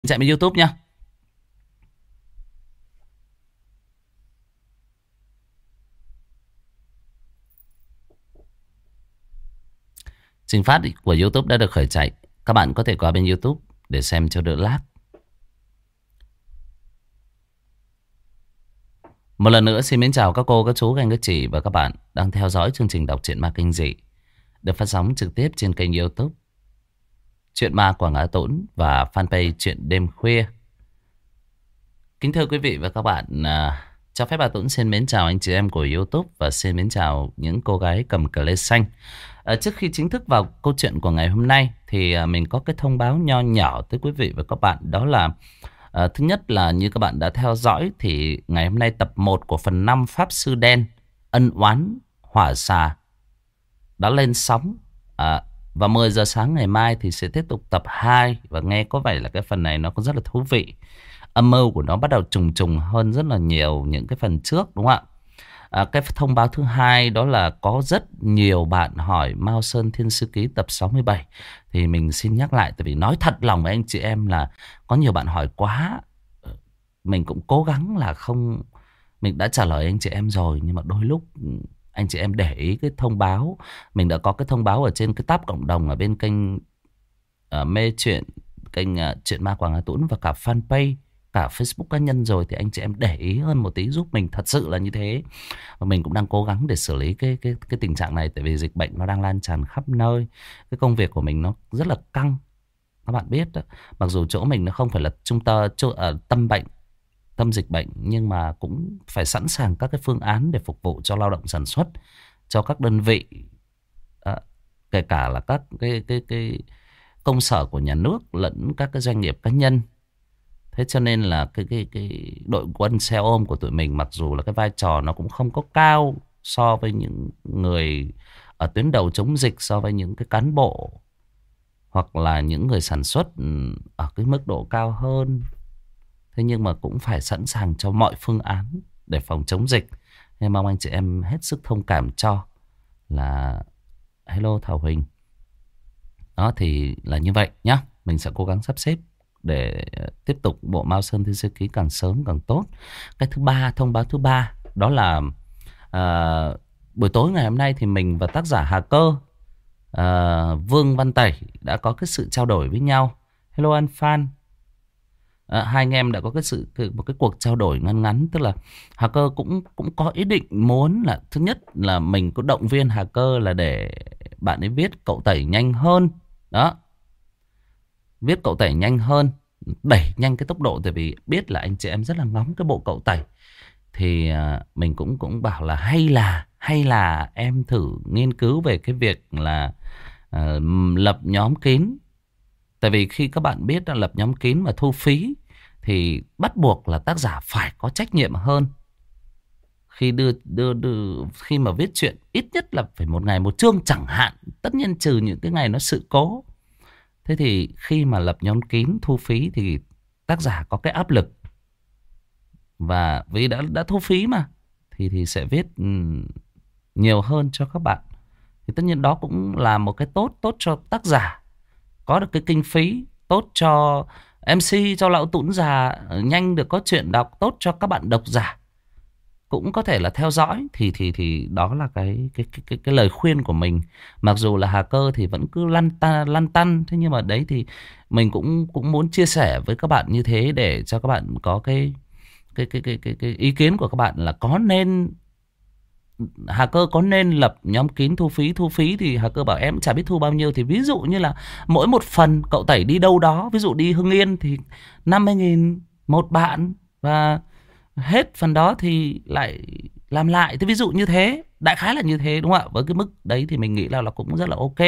Chạy bên YouTube nhá. Trình phát của YouTube đã được khởi chạy. Các bạn có thể qua bên YouTube để xem cho đỡ lag. Một lần nữa xin mến chào các cô, các chú, các anh, các chị và các bạn đang theo dõi chương trình đọc truyện ma kinh dị được phát sóng trực tiếp trên kênh YouTube Truyện Ma Quảng Á Tũng và fanpage Truyện Đêm Khuya. Kính thưa quý vị và các bạn, cho phép bà Tuấn xin mến chào anh chị em của YouTube và xin mến chào những cô gái cầm cờ lê xanh. Trước khi chính thức vào câu chuyện của ngày hôm nay thì mình có cái thông báo nho nhỏ tới quý vị và các bạn. Đó là thứ nhất là như các bạn đã theo dõi thì ngày hôm nay tập 1 của phần 5 Pháp Sư Đen Ân Oán Hỏa Xà đã lên sóng. Và 10 giờ sáng ngày mai thì sẽ tiếp tục tập 2. Và nghe có vẻ là cái phần này nó cũng rất là thú vị. Âm mưu của nó bắt đầu trùng trùng hơn rất là nhiều những cái phần trước, đúng không ạ? Cái thông báo thứ hai đó là có rất nhiều bạn hỏi Mao Sơn Thiên Sư Ký tập 67. Thì mình xin nhắc lại, tại vì nói thật lòng với anh chị em là có nhiều bạn hỏi quá. Mình cũng cố gắng là không... Mình đã trả lời anh chị em rồi, nhưng mà đôi lúc anh chị em để ý cái thông báo. Mình đã có cái thông báo ở trên cái tab cộng đồng ở bên kênh Mê Chuyện, kênh Truyện Ma Quảng Hà Tũng và cả fanpage, cả Facebook cá nhân rồi, thì anh chị em để ý hơn một tí giúp mình, thật sự là như thế. Và mình cũng đang cố gắng để xử lý cái tình trạng này, tại vì dịch bệnh nó đang lan tràn khắp nơi. Cái công việc của mình nó rất là căng, các bạn biết đó. Mặc dù chỗ mình nó không phải là tâm bệnh, tâm dịch bệnh, nhưng mà cũng phải sẵn sàng các cái phương án để phục vụ cho lao động sản xuất, cho các đơn vị, kể cả là các cái công sở của nhà nước lẫn các cái doanh nghiệp cá nhân. Thế cho nên là cái đội quân xe ôm của tụi mình, mặc dù là cái vai trò nó cũng không có cao so với những người ở tuyến đầu chống dịch, so với những cái cán bộ hoặc là những người sản xuất ở cái mức độ cao hơn. Thế nhưng mà cũng phải sẵn sàng cho mọi phương án để phòng chống dịch. Nên mong anh chị em hết sức thông cảm cho. Là hello Thảo Huỳnh. Đó thì là như vậy nhá. Mình sẽ cố gắng sắp xếp để tiếp tục bộ Mao Sơn Thiên Sư Ký càng sớm càng tốt. Cái thứ ba, thông báo thứ ba, đó là buổi tối ngày hôm nay thì mình và tác giả Hà Cơ, Vương Văn Tẩy đã có cái sự trao đổi với nhau. Hello anh Phan. Hai anh em đã có một cái cuộc trao đổi ngắn ngắn. Tức là Hà Cơ cũng có ý định muốn là, thứ nhất là mình có động viên Hà Cơ là để bạn ấy viết cậu Tẩy nhanh hơn. Đó, viết cậu Tẩy nhanh hơn, đẩy nhanh cái tốc độ. Tại vì biết là anh chị em rất là ngóng cái bộ cậu Tẩy. Thì mình cũng bảo là hay là em thử nghiên cứu về cái việc là lập nhóm kín. Tại vì khi các bạn biết là lập nhóm kín mà thu phí thì bắt buộc là tác giả phải có trách nhiệm hơn. Khi khi mà viết chuyện ít nhất là phải một ngày một chương chẳng hạn. Tất nhiên trừ những cái ngày nó sự cố. Thế thì khi mà lập nhóm kín thu phí thì tác giả có cái áp lực. Và vì đã thu phí mà thì sẽ viết nhiều hơn cho các bạn. Thì tất nhiên đó cũng là một cái tốt cho tác giả, có được cái kinh phí, tốt cho MC, cho lão Tũng già nhanh được có chuyện đọc, tốt cho các bạn độc giả cũng có thể là theo dõi. Thì đó là cái lời khuyên của mình. Mặc dù là Hà Cơ thì vẫn cứ lăn tăn, thế nhưng mà đấy thì mình cũng muốn chia sẻ với các bạn như thế, để cho các bạn có cái ý kiến của các bạn là có nên, Hà Cơ có nên lập nhóm kín thu phí. Thì Hà Cơ bảo em chả biết thu bao nhiêu. Thì ví dụ như là mỗi một phần cậu Tẩy đi đâu đó, ví dụ đi Hưng Yên thì 50.000 một bạn, và hết phần đó thì lại làm lại. Thế ví dụ như thế, đại khái là như thế, đúng không ạ? Với cái mức đấy thì mình nghĩ là cũng rất là ok.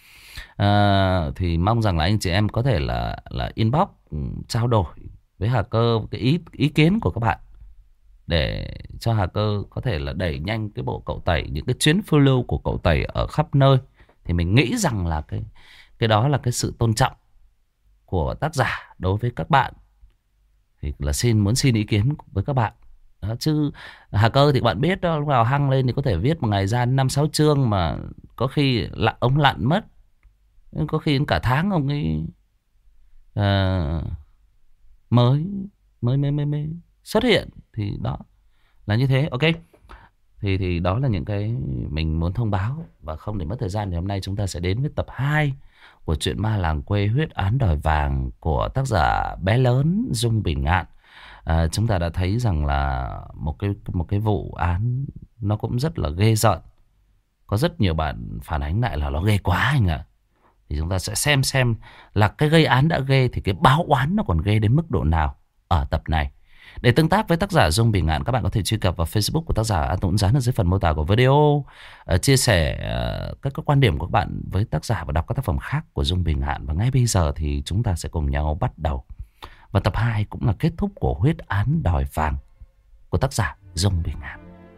Thì mong rằng là anh chị em có thể là inbox trao đổi với Hà Cơ cái ý kiến của các bạn, để cho Hà Cơ có thể là đẩy nhanh cái bộ cậu Tẩy, những cái chuyến phiêu lưu của cậu Tẩy ở khắp nơi. Thì mình nghĩ rằng là cái đó là cái sự tôn trọng của tác giả đối với các bạn. Thì là muốn xin ý kiến với các bạn đó. Chứ Hà Cơ thì bạn biết đó, lúc nào hăng lên thì có thể viết một ngày ra 5-6 chương, mà có khi ông lặn mất, có khi đến cả tháng ông ấy mới mới xuất hiện. Thì đó là như thế. Ok. Thì đó là những cái mình muốn thông báo. Và không để mất thời gian thì hôm nay chúng ta sẽ đến với tập 2 của truyện ma làng quê huyết án đòi vàng của tác giả bé lớn Dung Bỉ Ngạn. Chúng ta đã thấy rằng là một cái vụ án nó cũng rất là ghê rợn. Có rất nhiều bạn phản ánh lại là nó ghê quá anh ạ. Thì chúng ta sẽ xem là cái gây án đã ghê thì cái báo oán nó còn ghê đến mức độ nào ở tập này. Để tương tác với tác giả Dung Bỉ Ngạn, các bạn có thể truy cập vào Facebook của tác giả An Tuấn dán ở dưới phần mô tả của video. Chia sẻ các quan điểm của các bạn với tác giả và đọc các tác phẩm khác của Dung Bỉ Ngạn. Và ngay bây giờ thì chúng ta sẽ cùng nhau bắt đầu. Và tập 2 cũng là kết thúc của huyết án đòi vàng của tác giả Dung Bỉ Ngạn.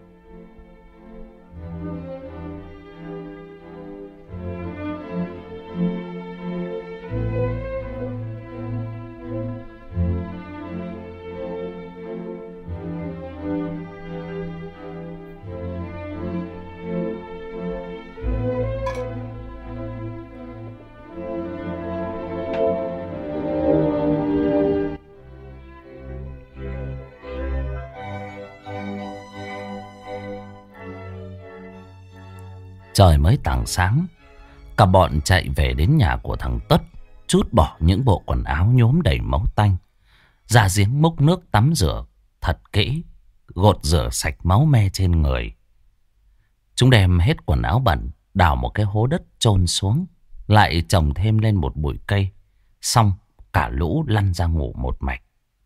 Trời mới tảng sáng, cả bọn chạy về đến nhà của thằng Tất, trút bỏ những bộ quần áo nhốm đầy máu tanh, ra giếng múc nước tắm rửa thật kỹ, gột rửa sạch máu me trên người. Chúng đem hết quần áo bẩn, đào một cái hố đất chôn xuống, lại trồng thêm lên một bụi cây, xong cả lũ lăn ra ngủ một mạch.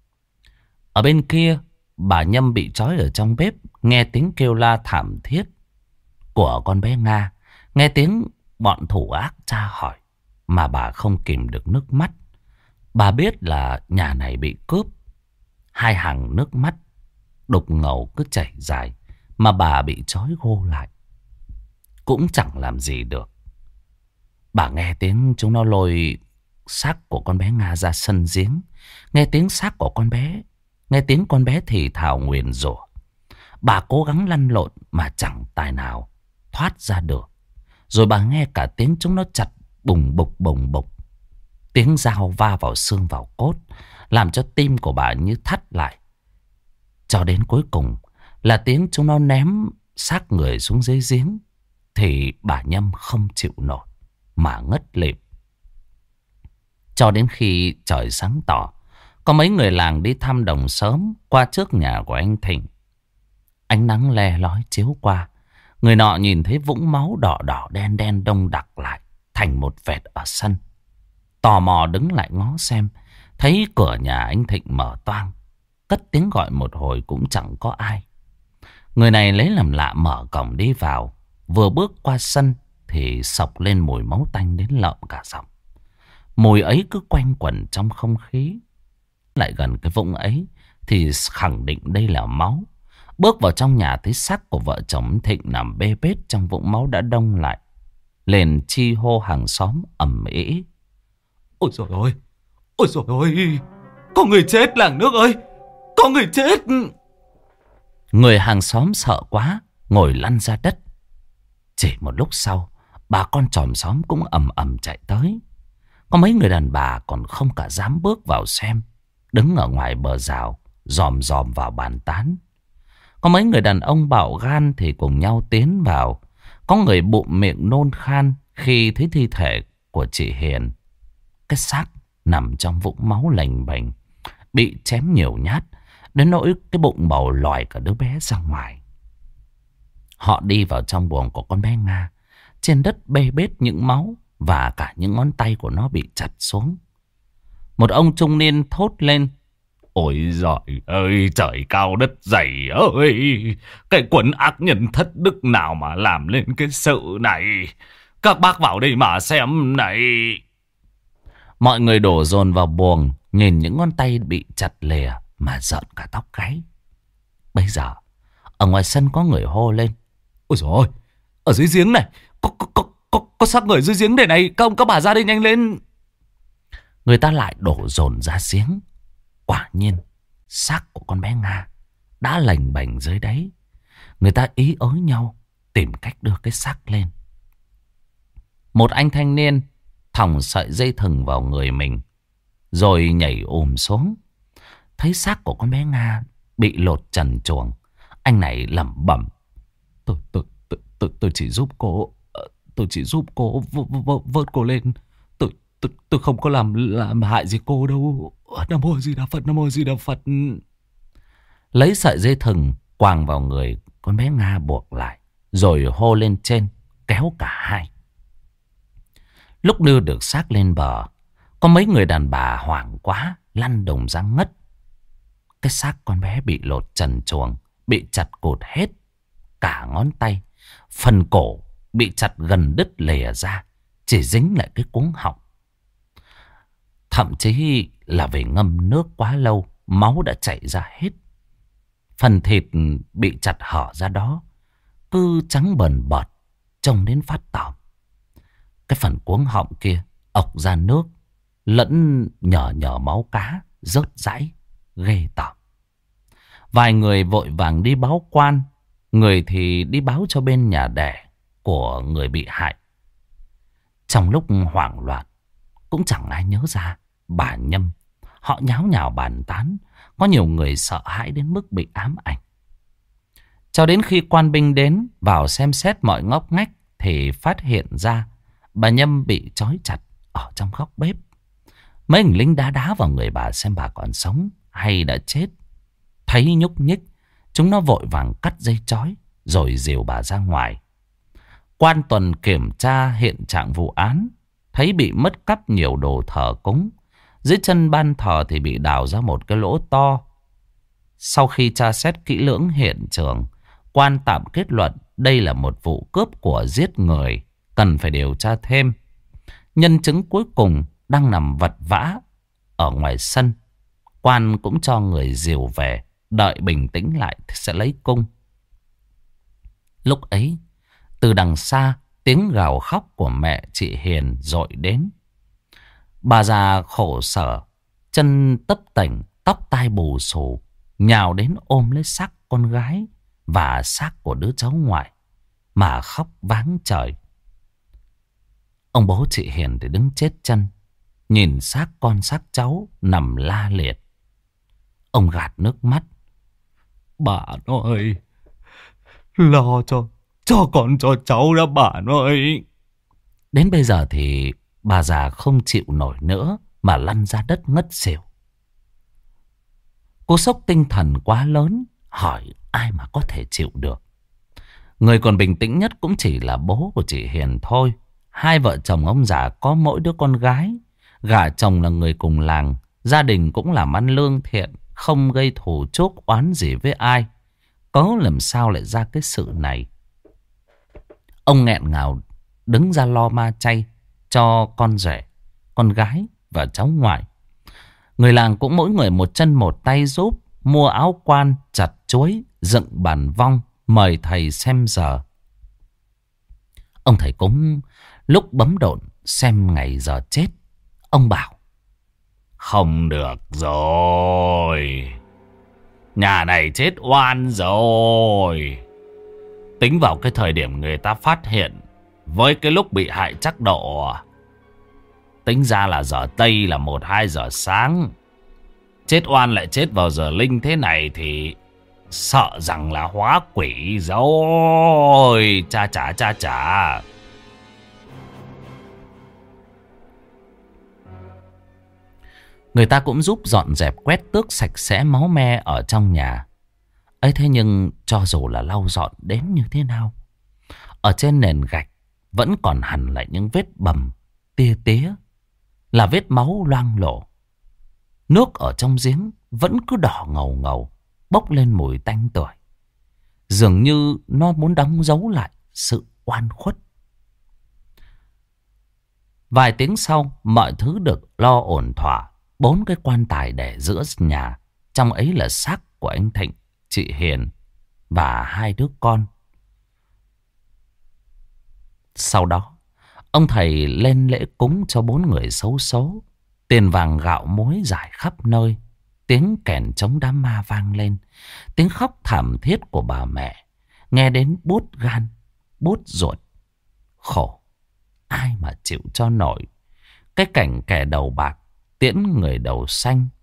Ở bên kia, bà Nhâm bị trói ở trong bếp, nghe tiếng kêu la thảm thiết của con bé Nga, nghe tiếng bọn thủ ác tra hỏi, mà bà không kìm được nước mắt. Bà biết là nhà này bị cướp. Hai hàng nước mắt đục ngầu cứ chảy dài, mà bà bị trói gô lại cũng chẳng làm gì được. Bà nghe tiếng chúng nó lôi xác của con bé Nga ra sân giếng, nghe tiếng xác của con bé, nghe tiếng con bé thì thào nguyền rủa. Bà cố gắng lăn lộn mà chẳng tài nào thoát ra được. Rồi bà nghe cả tiếng chúng nó chặt bùng bục. Tiếng dao va vào xương vào cốt, làm cho tim của bà như thắt lại. Cho đến cuối cùng là tiếng chúng nó ném xác người xuống dưới giếng, thì bà Nhâm không chịu nổi mà ngất lịm. Cho đến khi trời sáng tỏ, có mấy người làng đi thăm đồng sớm qua trước nhà của anh Thịnh. Ánh nắng le lói chiếu qua, người nọ nhìn thấy vũng máu đỏ đỏ đen đen đông đặc lại thành một vệt ở sân. Tò mò đứng lại ngó xem, thấy cửa nhà anh Thịnh mở toang, cất tiếng gọi một hồi cũng chẳng có ai. Người này lấy làm lạ mở cổng đi vào, vừa bước qua sân thì xộc lên mùi máu tanh đến lợm cả giọng. Mùi ấy cứ quanh quẩn trong không khí. Lại gần cái vũng ấy thì khẳng định đây là máu. Bước vào trong nhà thấy xác của vợ chồng Thịnh nằm bê bết trong vũng máu đã đông lại. Liền chi hô hàng xóm ầm ĩ. Ôi dồi ôi, ôi dồi ôi, có người chết làng nước ơi, có người chết. Người hàng xóm sợ quá, ngồi lăn ra đất. Chỉ một lúc sau, bà con chòm xóm cũng ầm ầm chạy tới. Có mấy người đàn bà còn không cả dám bước vào xem, đứng ở ngoài bờ rào, dòm dòm vào bàn tán. Có mấy người đàn ông bạo gan thì cùng nhau tiến vào. Có người bụng miệng nôn khan khi thấy thi thể của chị Hiền. Cái xác nằm trong vũng máu lềnh bềnh, bị chém nhiều nhát, đến nỗi cái bụng bầu lòi cả đứa bé ra ngoài. Họ đi vào trong buồng của con bé Nga. Trên đất bê bết những máu, và cả những ngón tay của nó bị chặt xuống. Một ông trung niên thốt lên. Ôi giời ơi, trời cao đất dày ơi, cái quần ác nhân thất đức nào mà làm lên cái sự này. Các bác vào đây mà xem này. Mọi người đổ dồn vào buồng, nhìn những ngón tay bị chặt lìa mà rợn cả tóc gáy. Bây giờ ở ngoài sân có người hô lên. Ôi dồi ôi, ở dưới giếng này có xác người dưới giếng đây này. Các ông các bà ra đây nhanh lên. Người ta lại đổ dồn ra giếng. Quả nhiên xác của con bé Nga đã lềnh bềnh dưới đáy. Người ta ý ới nhau tìm cách đưa cái xác lên. Một anh thanh niên thòng sợi dây thừng vào người mình, rồi nhảy xuống. thấy xác của con bé Nga bị lột trần truồng, anh này lẩm bẩm: Tôi chỉ giúp cô, tôi chỉ giúp cô vớt cô lên. Tôi không có làm hại gì cô đâu. Nam mô Di Đà Phật, Nam mô Di Đà Phật. Lấy sợi dây thừng quàng vào người con bé Nga buộc lại, rồi hô lên trên, kéo cả hai. Lúc đưa được xác lên bờ, có mấy người đàn bà hoảng quá, lăn đùng ra ngất. Cái xác con bé bị lột trần truồng, bị chặt cụt hết cả ngón tay. Phần cổ bị chặt gần đứt lìa ra, chỉ dính lại cái cuống họng. Thậm chí là vì ngâm nước quá lâu, máu đã chảy ra hết. Phần thịt bị chặt hở ra đó cứ trắng bần bọt, trông đến phát tởm. Cái phần cuống họng kia ọc ra nước, lẫn nhờ máu cá rớt rãi, ghê tởm. Vài người vội vàng đi báo quan, người thì đi báo cho bên nhà đẻ của người bị hại. Trong lúc hoảng loạn, cũng chẳng ai nhớ ra bà Nhâm. Họ nháo nhào bàn tán, có nhiều người sợ hãi đến mức bị ám ảnh. Cho đến khi quan binh đến vào xem xét mọi ngóc ngách thì phát hiện ra bà Nhâm bị trói chặt ở trong góc bếp. Mấy người lính đá vào người bà xem bà còn sống hay đã chết. Thấy nhúc nhích, chúng nó vội vàng cắt dây trói rồi dìu bà ra ngoài. Quan tuần kiểm tra hiện trạng vụ án, thấy bị mất cắp nhiều đồ thờ cúng. Dưới chân ban thờ thì bị đào ra một cái lỗ to. Sau khi tra xét kỹ lưỡng hiện trường, quan tạm kết luận đây là một vụ cướp của giết người, cần phải điều tra thêm. Nhân chứng cuối cùng đang nằm vật vã ở ngoài sân. Quan cũng cho người dìu về, đợi bình tĩnh lại thì sẽ lấy cung. Lúc ấy, từ đằng xa, tiếng gào khóc của mẹ chị Hiền dội đến. Bà già khổ sở, chân tấp tành, tóc tai bù xù, nhào đến ôm lấy xác con gái và xác của đứa cháu ngoại mà khóc váng trời. Ông bố chị Hiền thì đứng chết chân, nhìn xác con xác cháu nằm la liệt. Ông gạt nước mắt: Bà ơi, lo cho con cho cháu đó bà ơi. Đến bây giờ thì bà già không chịu nổi nữa mà lăn ra đất ngất xỉu. Cú sốc tinh thần quá lớn, hỏi ai mà có thể chịu được. Người còn bình tĩnh nhất cũng chỉ là bố của chị Hiền thôi. Hai vợ chồng ông già có mỗi đứa con gái. Gả chồng là người cùng làng, gia đình cũng làm ăn lương thiện, không gây thù chuốc oán gì với ai. Cớ làm sao lại ra cái sự này. Ông nghẹn ngào đứng ra lo ma chay cho con rể, con gái và cháu ngoại. Người làng cũng mỗi người một chân một tay giúp, mua áo quan, chặt chuối, dựng bàn vong, mời thầy xem giờ. Ông thầy cúng lúc bấm độn xem ngày giờ chết. Ông bảo: Không được rồi, nhà này chết oan rồi. Tính vào cái thời điểm người ta phát hiện với cái lúc bị hại chắc độ, tính ra là giờ Tây là 1-2 giờ sáng. Chết oan lại chết vào giờ linh thế này thì sợ rằng là hóa quỷ rồi. Cha. Người ta cũng giúp dọn dẹp quét tước sạch sẽ máu me ở trong nhà. Ấy thế nhưng cho dù là lau dọn đến như thế nào, ở trên nền gạch vẫn còn hằn lại những vết bầm tia tía, là vết máu loang lổ. Nước ở trong giếng vẫn cứ đỏ ngầu ngầu, bốc lên mùi tanh tưởi. Dường như nó muốn đóng dấu lại sự oan khuất. Vài tiếng sau, mọi thứ được lo ổn thỏa. 4 cái quan tài để giữa nhà, trong ấy là xác của anh Thịnh, chị Hiền và 2 đứa con. Sau đó, ông thầy lên lễ cúng cho 4 người xấu số. Tiền vàng gạo muối rải khắp nơi. Tiếng kèn trống đám ma vang lên. Tiếng khóc thảm thiết của bà mẹ nghe đến buốt gan, buốt ruột. Khổ, ai mà chịu cho nổi cái cảnh kẻ đầu bạc tiễn người đầu xanh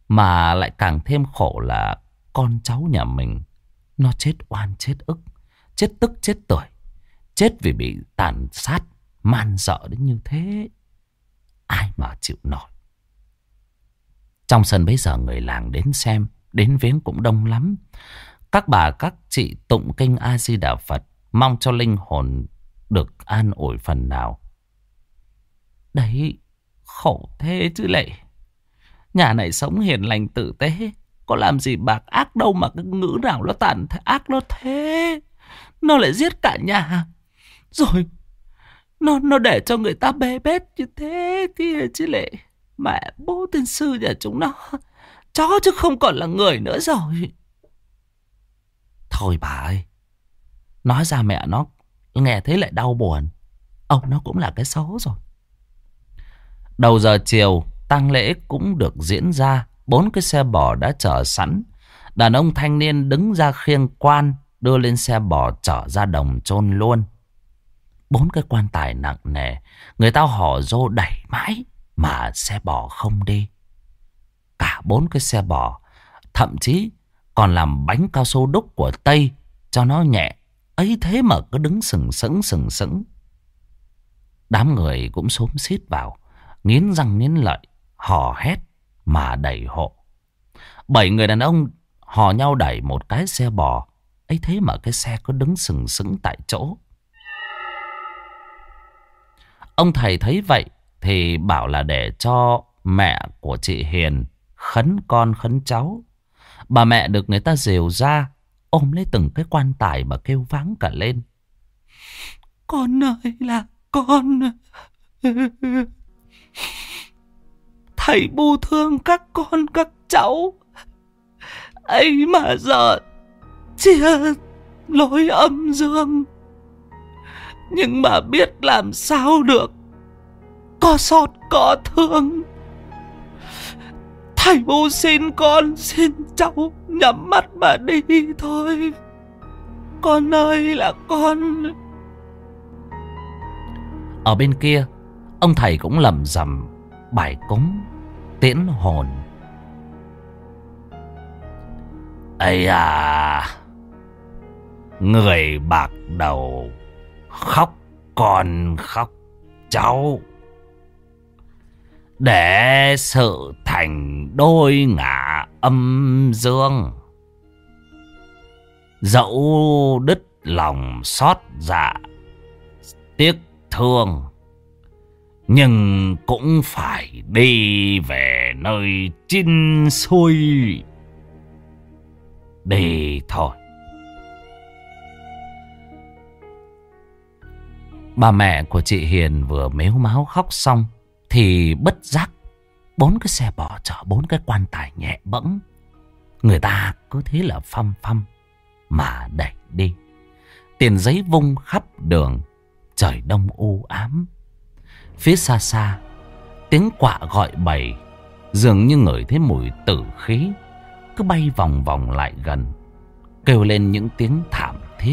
Mà lại càng thêm khổ là con cháu nhà mình nó chết oan chết ức, chết tức chết tuổi, chết vì bị tàn sát man dợ đến như thế. Ai mà chịu nổi. Trong sân bấy giờ người làng đến xem, đến viếng cũng đông lắm. Các bà các chị tụng kinh A Di Đà Phật, mong cho linh hồn được an ủi phần nào. Đấy, khổ thế chứ lệ. Nhà này sống hiền lành tử tế, có làm gì bạc ác đâu mà cái ngữ nào nó tàn ác nó thế. Nó lại giết cả nhà. Rồi nó để cho người ta bê bết như thế kia chứ lệ. Mẹ bố tiên sư nhà chúng nó chó chứ không còn là người nữa rồi. Thôi bà ơi, nói ra mẹ nó nghe thấy lại đau buồn. Ông nó cũng là cái xấu rồi. Đầu giờ chiều, tang lễ cũng được diễn ra. 4 cái xe bò đã chờ sẵn. Đàn ông thanh niên đứng ra khiêng quan, đưa lên xe bò chở ra đồng chôn luôn. 4 cái quan tài nặng nề, người ta hò rô đẩy mãi mà xe bò không đi. Cả 4 cái xe bò, thậm chí còn làm bánh cao su đúc của Tây cho nó nhẹ. Ấy thế mà cứ đứng sừng sững. Đám người cũng xúm xít vào, nghiến răng nghiến lợi, hò hét mà đẩy hộ. 7 người đàn ông hò nhau đẩy một cái xe bò. Ấy thế mà cái xe cứ đứng sừng sững tại chỗ. Ông thầy thấy vậy thì bảo là để cho mẹ của chị Hiền khấn con khấn cháu. Bà mẹ được người ta dìu ra, ôm lấy từng cái quan tài mà kêu váng cả lên. Con ơi là con. Thầy bu thương các con các cháu. Ấy mà giờ chia lối âm dương. Nhưng mà biết làm sao được. Có xót có thương. Thầy bu xin con xin cháu nhắm mắt mà đi thôi. Con ơi là con. Ở bên kia, ông thầy cũng lầm rầm bài cúng tiễn hồn. Ây à, người bạc đầu khóc con khóc cháu, để sự thành đôi ngả âm dương. Dẫu đứt lòng xót dạ tiếc thương, nhưng cũng phải đi về nơi chín xuôi. Đi thôi. Bà mẹ của chị Hiền vừa mếu máo khóc xong thì bất giác 4 cái xe bò chở 4 cái quan tài nhẹ bẫng. Người ta cứ thế là phăm phăm mà đẩy đi. Tiền giấy vung khắp đường. Trời đông u ám. Phía xa xa, tiếng quạ gọi bầy, dường như ngửi thấy mùi tử khí, cứ bay vòng vòng lại gần, kêu lên những tiếng thảm thiết.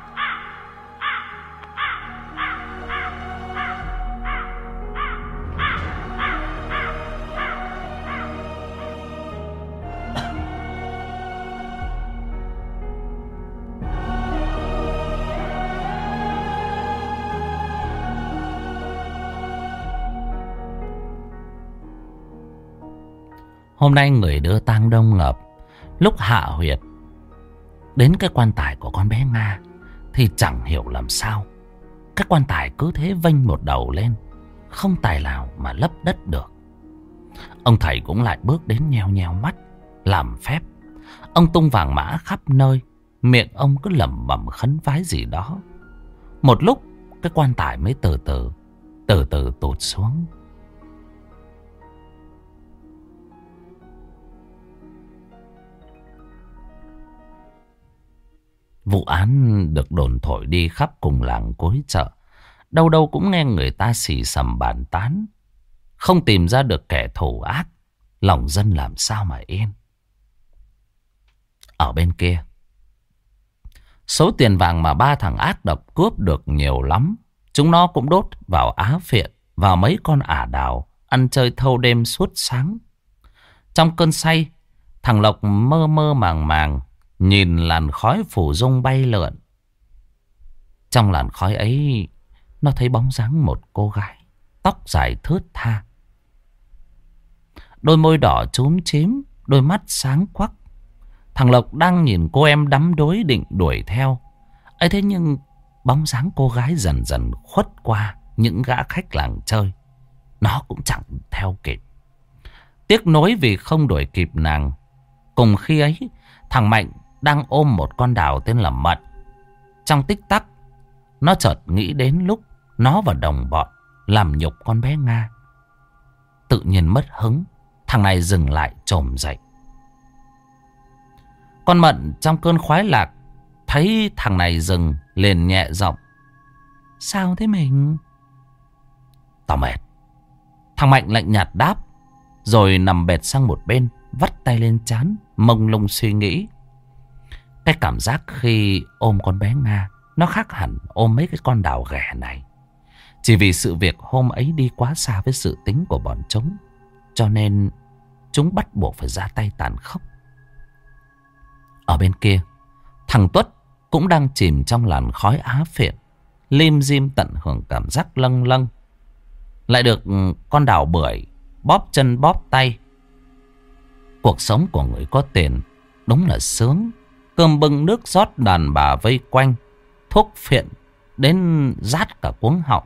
Hôm nay người đưa tang đông ngập. Lúc hạ huyệt đến cái quan tài của con bé Nga thì chẳng hiểu làm sao cái quan tài cứ thế vênh một đầu lên, không tài nào mà lấp đất được. Ông thầy cũng lại bước đến nheo nheo mắt làm phép. Ông tung vàng mã khắp nơi, miệng ông cứ lẩm bẩm khấn vái gì đó. Một lúc cái quan tài mới từ từ tụt xuống. Vụ án được đồn thổi đi khắp cùng làng cuối chợ. Đâu đâu cũng nghe người ta xì xầm bàn tán. Không tìm ra được kẻ thù ác, lòng dân làm sao mà yên. Ở bên kia, số tiền vàng mà 3 thằng ác độc cướp được nhiều lắm. Chúng nó cũng đốt vào á phiện, vào mấy con ả đào, ăn chơi thâu đêm suốt sáng. Trong cơn say, thằng Lộc mơ mơ màng màng nhìn làn khói phủ dung bay lượn. Trong làn khói ấy, nó thấy bóng dáng một cô gái, tóc dài thướt tha. Đôi môi đỏ chúm chím, đôi mắt sáng quắc. Thằng Lộc đang nhìn cô em đắm đuối định đuổi theo. ấy thế nhưng bóng dáng cô gái dần dần khuất qua những gã khách làng chơi. Nó cũng chẳng theo kịp. Tiếc nối vì không đuổi kịp nàng. Cùng khi ấy, thằng Mạnh đang ôm một con đào tên là Mận. Trong tích tắc, nó chợt nghĩ đến lúc nó và đồng bọn làm nhục con bé Nga. Tự nhiên mất hứng, thằng này dừng lại chồm dậy. Con Mận trong cơn khoái lạc thấy thằng này dừng, liền nhẹ giọng: sao thế mình? Tao mệt. Thằng Mạnh lạnh nhạt đáp, rồi nằm bệt sang một bên, vắt tay lên trán, mông lung suy nghĩ. Cái cảm giác khi ôm con bé Nga nó khác hẳn ôm mấy cái con đào ghẻ này. Chỉ vì sự việc hôm ấy đi quá xa với sự tính của bọn chúng, cho nên chúng bắt buộc phải ra tay tàn khốc. Ở bên kia, thằng Tuất cũng đang chìm trong làn khói á phiện, lim dim tận hưởng cảm giác lâng lâng. Lại được con đào bưởi bóp chân bóp tay. Cuộc sống của người có tiền đúng là sướng. Cơm bưng nước rót, đàn bà vây quanh, thuốc phiện đến rát cả cuống họng.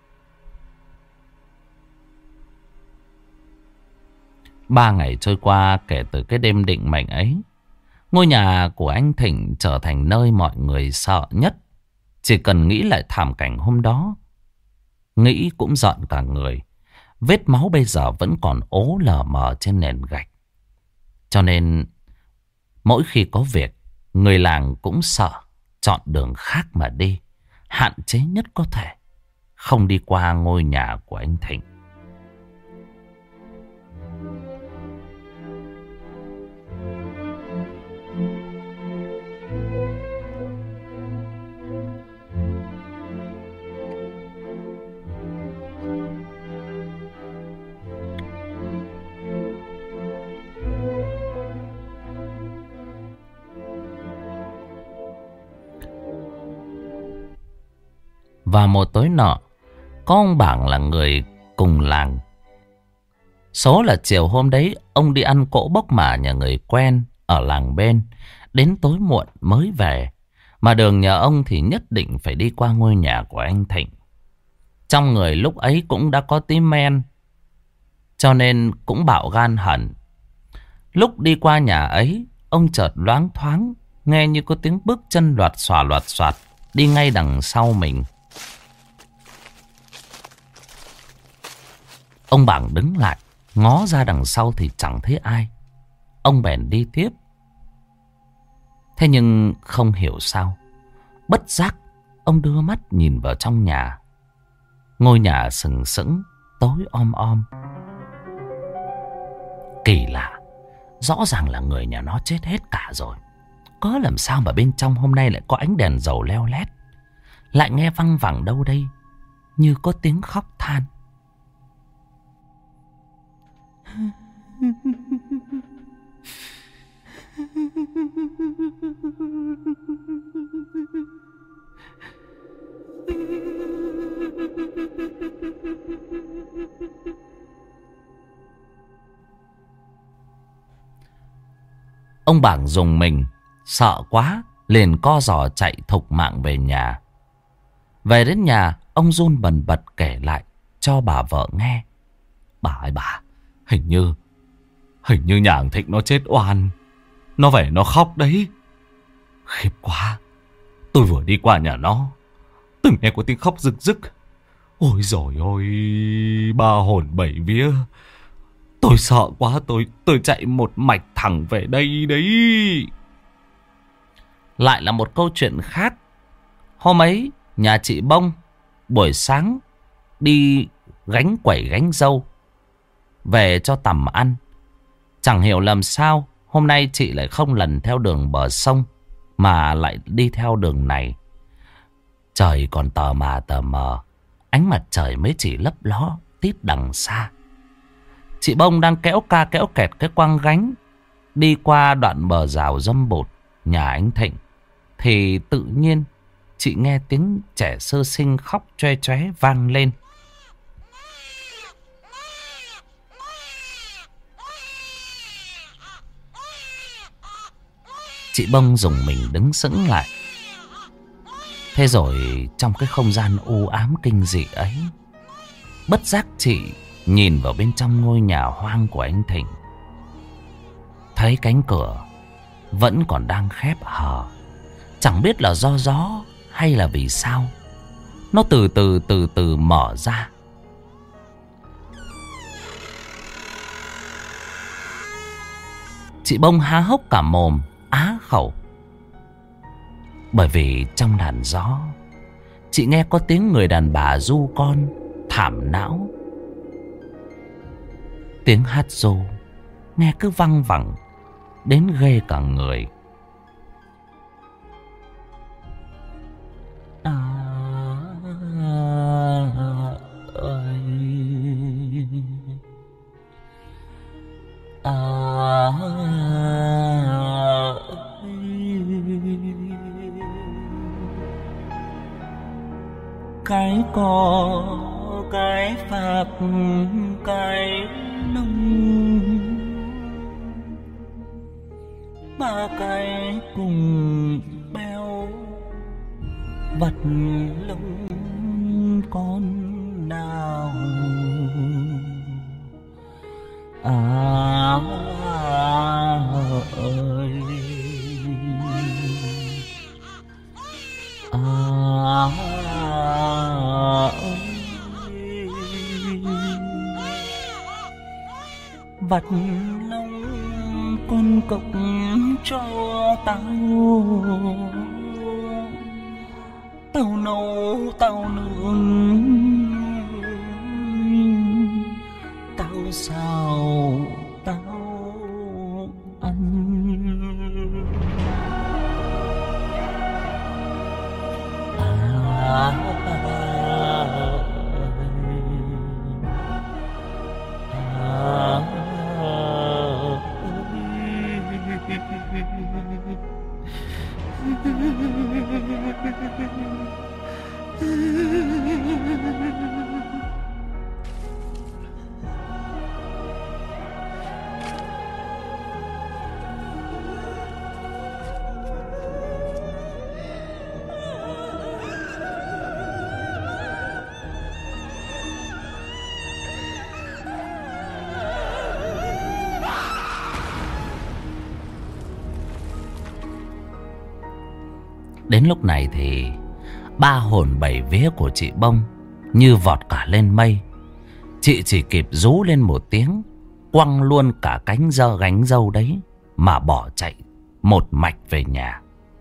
Ba ngày trôi qua kể từ cái đêm định mệnh ấy, ngôi nhà của anh Thịnh trở thành nơi mọi người sợ nhất. Chỉ cần nghĩ lại thảm cảnh hôm đó, nghĩ cũng giận cả người. Vết máu bây giờ vẫn còn ố lờ mờ trên nền gạch. Cho nên mỗi khi có việc, người làng cũng sợ, chọn đường khác mà đi, hạn chế nhất có thể, không đi qua ngôi nhà của anh Thịnh. Và một tối nọ, có ông Bảng là người cùng làng. Số là chiều hôm đấy, ông đi ăn cỗ bốc mả nhà người quen ở làng bên. Đến tối muộn mới về. Mà đường nhà ông thì nhất định phải đi qua ngôi nhà của anh Thịnh. Trong người lúc ấy cũng đã có tí men, cho nên cũng bạo gan hẳn. Lúc đi qua nhà ấy, ông chợt loáng thoáng nghe như có tiếng bước chân loạt xoạt đi ngay đằng sau mình. Ông Bảng đứng lại, ngó ra đằng sau thì chẳng thấy ai. Ông bèn đi tiếp. Thế nhưng không hiểu sao, bất giác ông đưa mắt nhìn vào trong nhà. Ngôi nhà sừng sững, tối om om. Kỳ lạ, rõ ràng là người nhà nó chết hết cả rồi. Có làm sao mà bên trong hôm nay lại có ánh đèn dầu leo lét. Lại nghe văng vẳng đâu đây, như có tiếng khóc than. Ông Bảng dùng mình, sợ quá, liền co giò chạy thục mạng về nhà. Về đến nhà, ông run bần bật kể lại cho bà vợ nghe. Bà ơi bà, hình như nhà thằng Thịnh nó chết oan. Nó về nó khóc đấy. Khiếp quá. Tôi vừa đi qua nhà nó, tôi nghe có tiếng khóc rực rức. Ôi dồi ôi, ba hồn bảy vía. Tôi sợ quá, tôi chạy một mạch thẳng về đây đấy. Lại là một câu chuyện khác. Hôm ấy, nhà chị Bông buổi sáng đi gánh quẩy gánh dâu về cho Tầm ăn. Chẳng hiểu làm sao hôm nay chị lại không lần theo đường bờ sông, mà lại đi theo đường này. Trời còn tờ mờ, ánh mặt trời mới chỉ lấp ló tít đằng xa. Chị Bông đang kéo ca kéo kẹt cái quăng gánh đi qua đoạn bờ rào dâm bột nhà anh Thịnh, thì tự nhiên chị nghe tiếng trẻ sơ sinh khóc choe choé vang lên. Chị Bông dùng mình đứng sững lại. Thế rồi trong cái không gian u ám kinh dị ấy, bất giác chị nhìn vào bên trong ngôi nhà hoang của anh Thịnh. Thấy cánh cửa vẫn còn đang khép hờ. Chẳng biết là do gió hay là vì sao, nó từ từ mở ra. Chị Bông há hốc cả mồm á khẩu, bởi vì trong làn gió chị nghe có tiếng người đàn bà ru con thảm não. Tiếng hát ru nghe cứ văng vẳng đến ghê cả người. Cái cỏ, cái phạc, cái nông, ba cái cùng béo vặt lông con nào. Ơi vặt lông con cọc cho tao, tao nấu tao nướng, tao xào tao ăn. Đến lúc này thì ba hồn bảy vía của chị Bông như vọt cả lên mây. Chị chỉ kịp rú lên một tiếng, quăng luôn cả gánh dâu đấy mà bỏ chạy một mạch về nhà.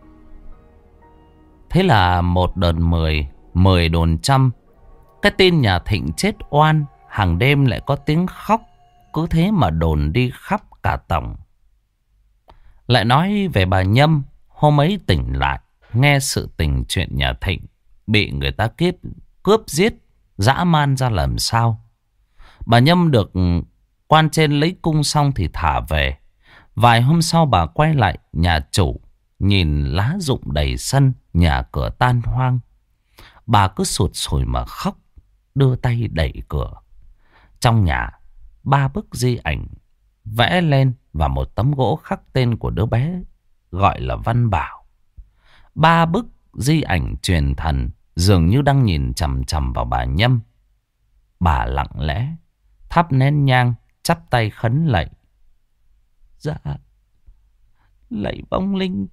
Thế là một đờn 10, 10 đồn trăm. Cái tin nhà Thịnh chết oan, hàng đêm lại có tiếng khóc, cứ thế mà đồn đi khắp cả tổng. Lại nói về bà Nhâm, hôm ấy tỉnh lại nghe sự tình chuyện nhà Thịnh bị người ta cướp giết dã man ra làm sao. Bà Nhâm được quan trên lấy cung xong thì thả về. Vài hôm sau bà quay lại nhà chủ, nhìn lá rụng đầy sân, nhà cửa tan hoang. Bà cứ sụt sùi mà khóc, đưa tay đẩy cửa. Trong nhà, 3 bức di ảnh vẽ lên và một tấm gỗ khắc tên của đứa bé gọi là Văn Bảo. 3 bức di ảnh truyền thần dường như đang nhìn chằm chằm vào bà Nhâm. Bà lặng lẽ thắp nén nhang, chắp tay khấn lạy. Dạ, lạy vong linh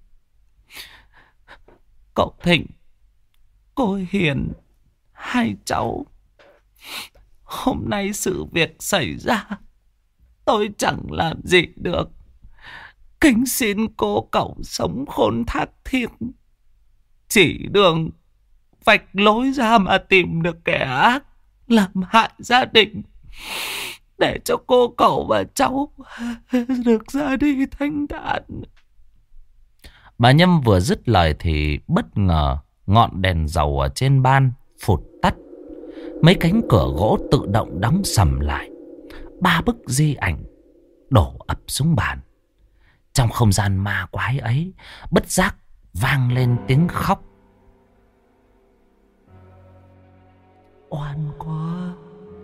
cậu Thịnh, cô Hiền, hai cháu. Hôm nay sự việc xảy ra, tôi chẳng làm gì được. Kính xin cô cậu sống khôn thác thiêng, chỉ đường vạch lối ra mà tìm được kẻ ác làm hại gia đình, để cho cô cậu và cháu được ra đi thanh thản. Bà Nhâm vừa dứt lời thì bất ngờ ngọn đèn dầu ở trên ban phụt tắt. Mấy cánh cửa gỗ tự động đóng sầm lại. 3 bức di ảnh đổ ập xuống bàn. Trong không gian ma quái ấy, bất giác vang lên tiếng khóc. Oan quá,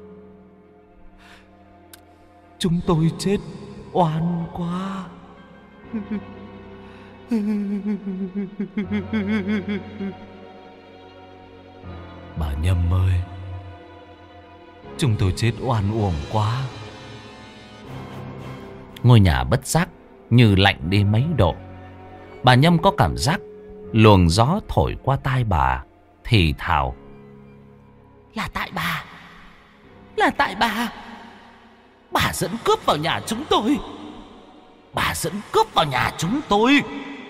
chúng tôi chết oan quá. Bà Nhâm ơi, chúng tôi chết oan uổng quá. Ngôi nhà bất giác như lạnh đi mấy độ. Bà Nhâm có cảm giác luồng gió thổi qua tai bà, thì thào: Là tại bà, là tại bà. Bà dẫn cướp vào nhà chúng tôi. Bà dẫn cướp vào nhà chúng tôi.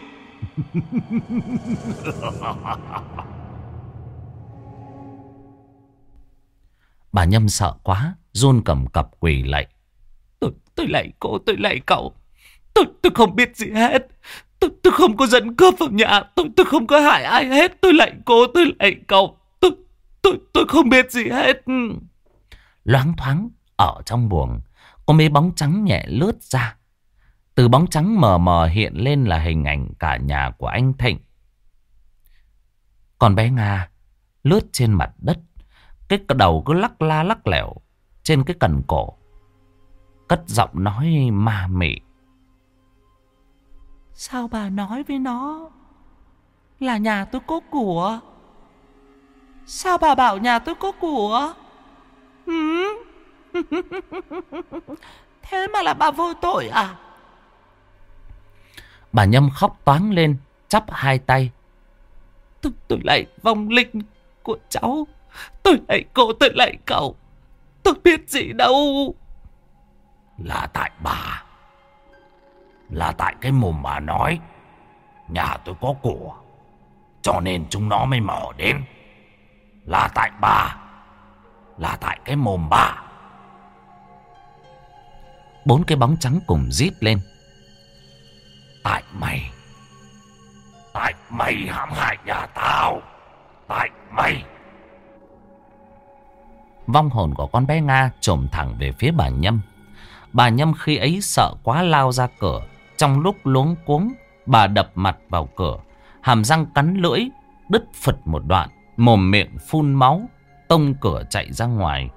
Bà Nhâm sợ quá, run cầm cập quỳ lạy. Tôi lạy cô, tôi lạy cậu. Tôi không biết gì hết. Tôi không có dẫn cướp vào nhà. Tôi không có hại ai hết. Tôi lạy cô, tôi lạy cậu. Tôi không biết gì hết. Loáng thoáng ở trong buồng có mấy bóng trắng nhẹ lướt ra. Từ bóng trắng mờ mờ hiện lên là hình ảnh cả nhà của anh Thịnh. Còn bé Nga lướt trên mặt đất, cái đầu cứ lắc la lắc lẻo trên cái cần cổ, cất giọng nói ma mị. Sao bà nói với nó là nhà tôi có của? Sao bà bảo nhà tôi có của? Thế mà là bà vô tội à? Bà Nhâm khóc toáng lên, chắp hai tay. Tôi lạy vong linh của cháu. Tôi lạy cô, tôi lạy cậu. Tôi biết gì đâu. Là tại bà. Là tại cái mồm bà nói nhà tôi có của, cho nên chúng nó mới mò đến. Là tại bà. Là tại cái mồm bà. 4 cái bóng trắng cùng rít lên. Tại mày. Tại mày hãm hại nhà tao. Tại mày. Vong hồn của con bé Nga chồm thẳng về phía bà Nhâm. Bà Nhâm khi ấy sợ quá lao ra cửa. Trong lúc luống cuống, bà đập mặt vào cửa, hàm răng cắn lưỡi, đứt phật một đoạn, mồm miệng phun máu, tông cửa chạy ra ngoài.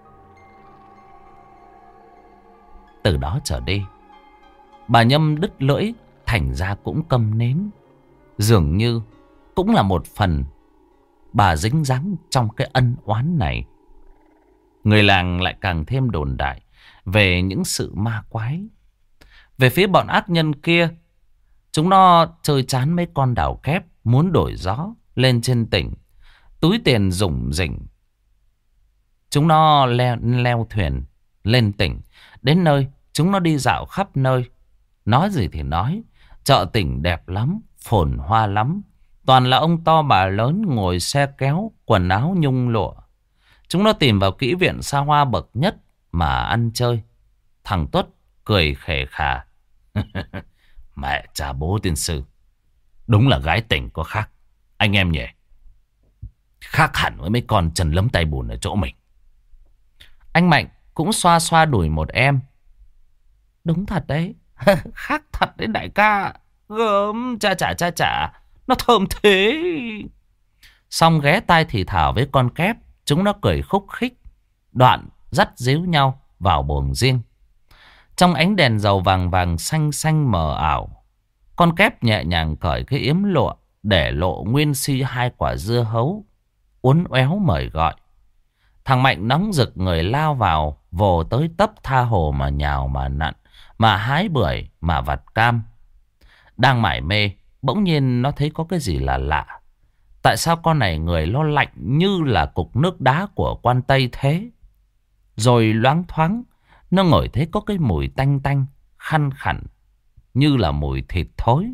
Từ đó trở đi, bà Nhâm đứt lưỡi, thành ra cũng câm nín. Dường như cũng là một phần bà dính dáng trong cái ân oán này. Người làng lại càng thêm đồn đại về những sự ma quái. Về phía bọn ác nhân kia, chúng nó chơi chán mấy con đào kép, muốn đổi gió lên trên tỉnh. Túi tiền rủng rỉnh, chúng nó leo thuyền lên tỉnh. Đến nơi, chúng nó đi dạo khắp nơi. Nói gì thì nói, chợ tỉnh đẹp lắm, phồn hoa lắm. Toàn là ông to bà lớn ngồi xe kéo, quần áo nhung lụa. Chúng nó tìm vào kỹ viện xa hoa bậc nhất mà ăn chơi. Thằng Tuất cười khề khà. Mẹ cha bố tiên sư, đúng là gái tỉnh có khác, anh em nhỉ. Khác hẳn với mấy con chân lấm tay bùn ở chỗ mình. Anh Mạnh cũng xoa xoa đùi một em. Đúng thật đấy. Khác thật đấy đại ca. Gớm, cha chả, nó thơm thế. Xong ghé tai thì thảo với con kép. Chúng nó cười khúc khích, đoạn dắt díu nhau vào buồng riêng. Trong ánh đèn dầu vàng vàng xanh xanh mờ ảo, con kép nhẹ nhàng cởi cái yếm lụa để lộ nguyên si 2 quả dưa hấu, uốn éo mời gọi. Thằng Mạnh nóng rực người lao vào, vồ tới tấp tha hồ mà nhào mà nặn, mà hái bưởi mà vặt cam. Đang mải mê, bỗng nhiên nó thấy có cái gì là lạ. Tại sao con này người nó lạnh như là cục nước đá của quan Tây thế? Rồi loáng thoáng, nó ngửi thấy có cái mùi tanh tanh, khăn khẳn, như là mùi thịt thối.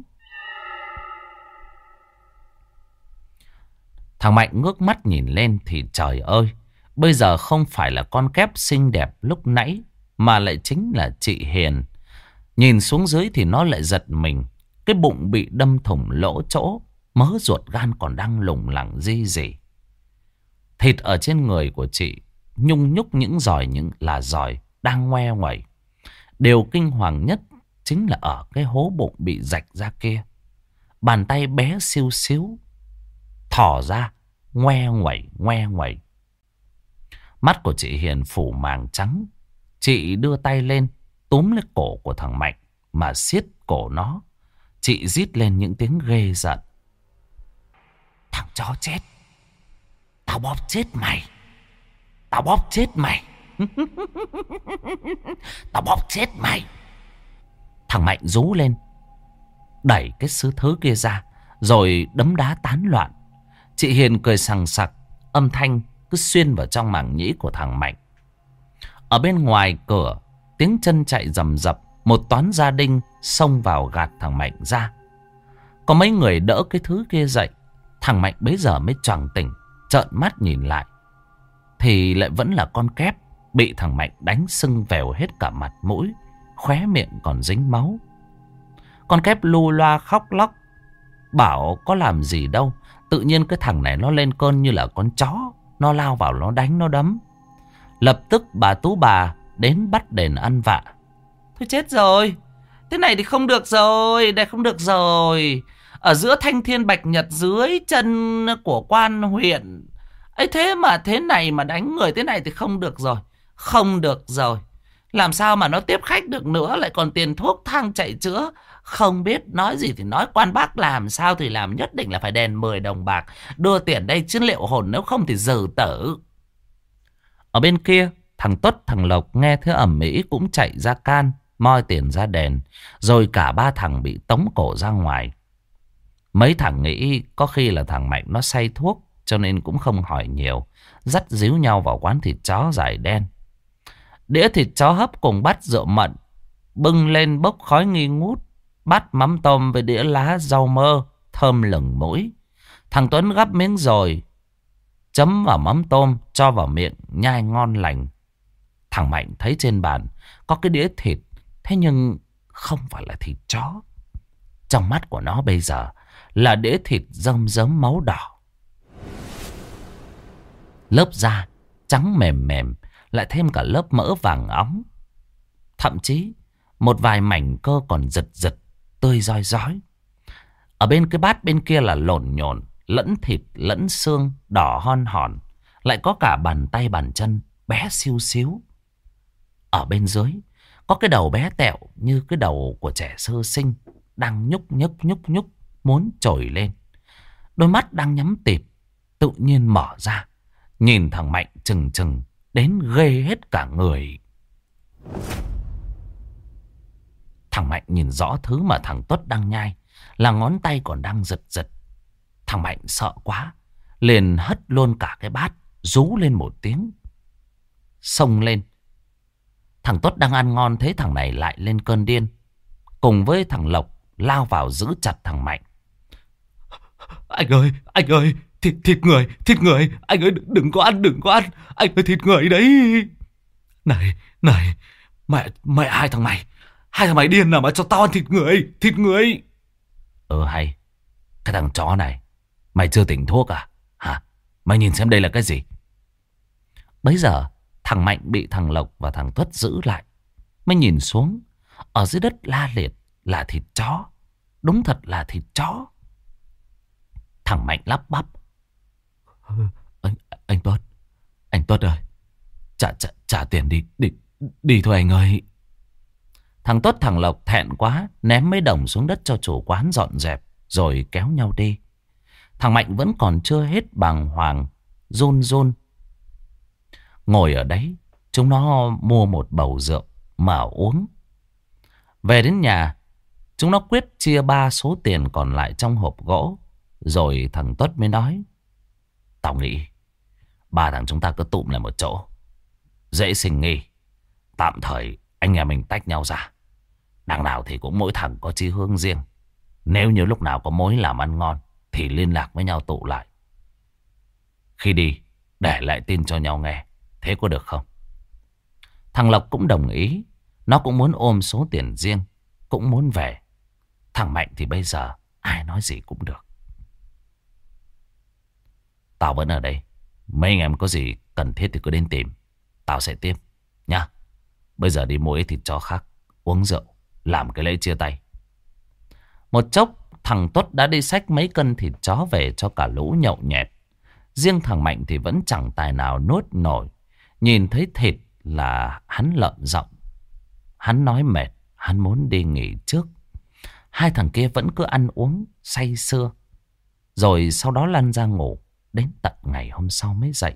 Thằng Mạnh ngước mắt nhìn lên thì trời ơi, bây giờ không phải là con kép xinh đẹp lúc nãy, mà lại chính là chị Hiền. Nhìn xuống dưới thì nó lại giật mình. Cái bụng bị đâm thủng lỗ chỗ, mớ ruột gan còn đang lủng lẳng ri rỉ. Thịt ở trên người của chị nhung nhúc những giòi, những là giòi đang ngoe nguẩy. Điều kinh hoàng nhất chính là ở cái hố bụng bị rạch ra kia. Bàn tay bé xíu xíu thò ra, ngoe nguẩy ngoe nguẩy. Mắt của chị Hiền phủ màng trắng. Chị đưa tay lên túm lấy cổ của thằng Mạnh mà siết cổ nó. Chị rít lên những tiếng ghê giận. Thằng chó chết, tao bóp chết mày. Tao bóp chết mày. Tao bóp chết mày. Thằng Mạnh rú lên, đẩy cái thứ kia ra, rồi đấm đá tán loạn. Chị Hiền cười sằng sặc, âm thanh cứ xuyên vào trong màng nhĩ của thằng Mạnh. Ở bên ngoài cửa, tiếng chân chạy rầm rập. Một toán gia đình xông vào gạt thằng Mạnh ra. Có mấy người đỡ cái thứ kia dậy. Thằng Mạnh bấy giờ mới choàng tỉnh, trợn mắt nhìn lại. Thì lại vẫn là con Kép bị thằng Mạnh đánh sưng vèo hết cả mặt mũi, khóe miệng còn dính máu. Con Kép lu loa khóc lóc, bảo có làm gì đâu. Tự nhiên cái thằng này nó lên cơn như là con chó. Nó lao vào nó đánh nó đấm. Lập tức bà Tú bà đến bắt đền ăn vạ. Thôi chết rồi, thế này thì không được rồi. Đây không được rồi. Ở giữa thanh thiên bạch nhật, dưới chân của quan huyện ấy, thế mà thế này mà đánh người thế này thì không được rồi. Không được rồi. Làm sao mà nó tiếp khách được nữa. Lại còn tiền thuốc thang chạy chữa. Không biết nói gì thì nói. Quan bác làm sao thì làm. Nhất định là phải đền 10 đồng bạc. Đưa tiền đây chứ liệu hồn, nếu không thì dừ tử. Ở bên kia, thằng Tuất thằng Lộc nghe thấy ầm ĩ cũng chạy ra can, moi tiền ra đền. Rồi cả ba thằng bị tống cổ ra ngoài. Mấy thằng nghĩ có khi là thằng Mạnh nó say thuốc, cho nên cũng không hỏi nhiều. Dắt díu nhau vào quán thịt chó Giải Đen. Đĩa thịt chó hấp cùng bát rượu mận bưng lên bốc khói nghi ngút. Bát mắm tôm với đĩa lá rau mơ thơm lừng mũi. Thằng Tuấn gắp miếng rồi chấm vào mắm tôm, cho vào miệng nhai ngon lành. Thằng Mạnh thấy trên bàn có cái đĩa thịt, thế nhưng không phải là thịt chó. Trong mắt của nó bây giờ là đĩa thịt rơm rớm máu đỏ. Lớp da trắng mềm mềm, lại thêm cả lớp mỡ vàng óng. Thậm chí một vài mảnh cơ còn giật giật, tươi rói rói. Ở bên cái bát bên kia là lộn nhộn, lẫn thịt lẫn xương đỏ hon hòn. Lại có cả bàn tay bàn chân bé xíu xíu. Ở bên dưới có cái đầu bé tẹo như cái đầu của trẻ sơ sinh, đang nhúc nhúc muốn trồi lên. Đôi mắt đang nhắm tịt tự nhiên mở ra, nhìn thằng Mạnh chừng chừng đến ghê hết cả người. Thằng Mạnh nhìn rõ thứ mà thằng Tuất đang nhai, là ngón tay còn đang giật giật. Thằng Mạnh sợ quá, liền hất luôn cả cái bát, rú lên một tiếng, xông lên. Thằng Tuất đang ăn ngon thấy thằng này lại lên cơn điên, cùng với thằng Lộc lao vào giữ chặt thằng Mạnh. Anh ơi, thịt người, anh ơi đừng có ăn, anh ơi thịt người đấy. Này, mẹ hai thằng mày điên nào mà cho tao ăn thịt người. Hay, cái thằng chó này, mày chưa tỉnh thuốc à? Hả? Mày nhìn xem đây là cái gì? Bấy giờ thằng Mạnh bị thằng Lộc và thằng Tuất giữ lại, mới nhìn xuống. Ở dưới đất la liệt là thịt chó. Đúng thật là thịt chó. Thằng Mạnh lắp bắp. Anh Tuất ơi, trả tiền đi thôi anh ơi. Thằng Tuất thằng Lộc thẹn quá, ném mấy đồng xuống đất cho chủ quán dọn dẹp, rồi kéo nhau đi. Thằng Mạnh vẫn còn chưa hết bàng hoàng, run run. Ngồi ở đấy, chúng nó mua một bầu rượu mà uống. Về đến nhà, chúng nó quyết chia 3 số tiền còn lại trong hộp gỗ. Rồi thằng Tuất mới nói: tao nghĩ 3 thằng chúng ta cứ tụm lại một chỗ, dễ sinh nghi. Tạm thời anh em mình tách nhau ra. Đằng nào thì cũng mỗi thằng có chí hướng riêng. Nếu như lúc nào có mối làm ăn ngon thì liên lạc với nhau tụ lại. Khi đi để lại tin cho nhau nghe. Thế có được không? Thằng Lộc cũng đồng ý. Nó cũng muốn ôm số tiền riêng, cũng muốn về. Thằng Mạnh thì bây giờ ai nói gì cũng được. Tao vẫn ở đây. Mấy anh em có gì cần thiết thì cứ đến tìm. Tao sẽ tiếp nha. Bây giờ đi mua ít thịt chó khác, uống rượu, làm cái lễ chia tay. Một chốc thằng Tuất đã đi xách mấy cân thịt chó về cho cả lũ nhậu nhẹt. Riêng thằng Mạnh thì vẫn chẳng tài nào nuốt nổi. Nhìn thấy thịt là hắn lợm giọng. Hắn nói mệt, hắn muốn đi nghỉ trước. Hai thằng kia vẫn cứ ăn uống say sưa, rồi sau đó lăn ra ngủ. Đến tận ngày hôm sau mới dậy.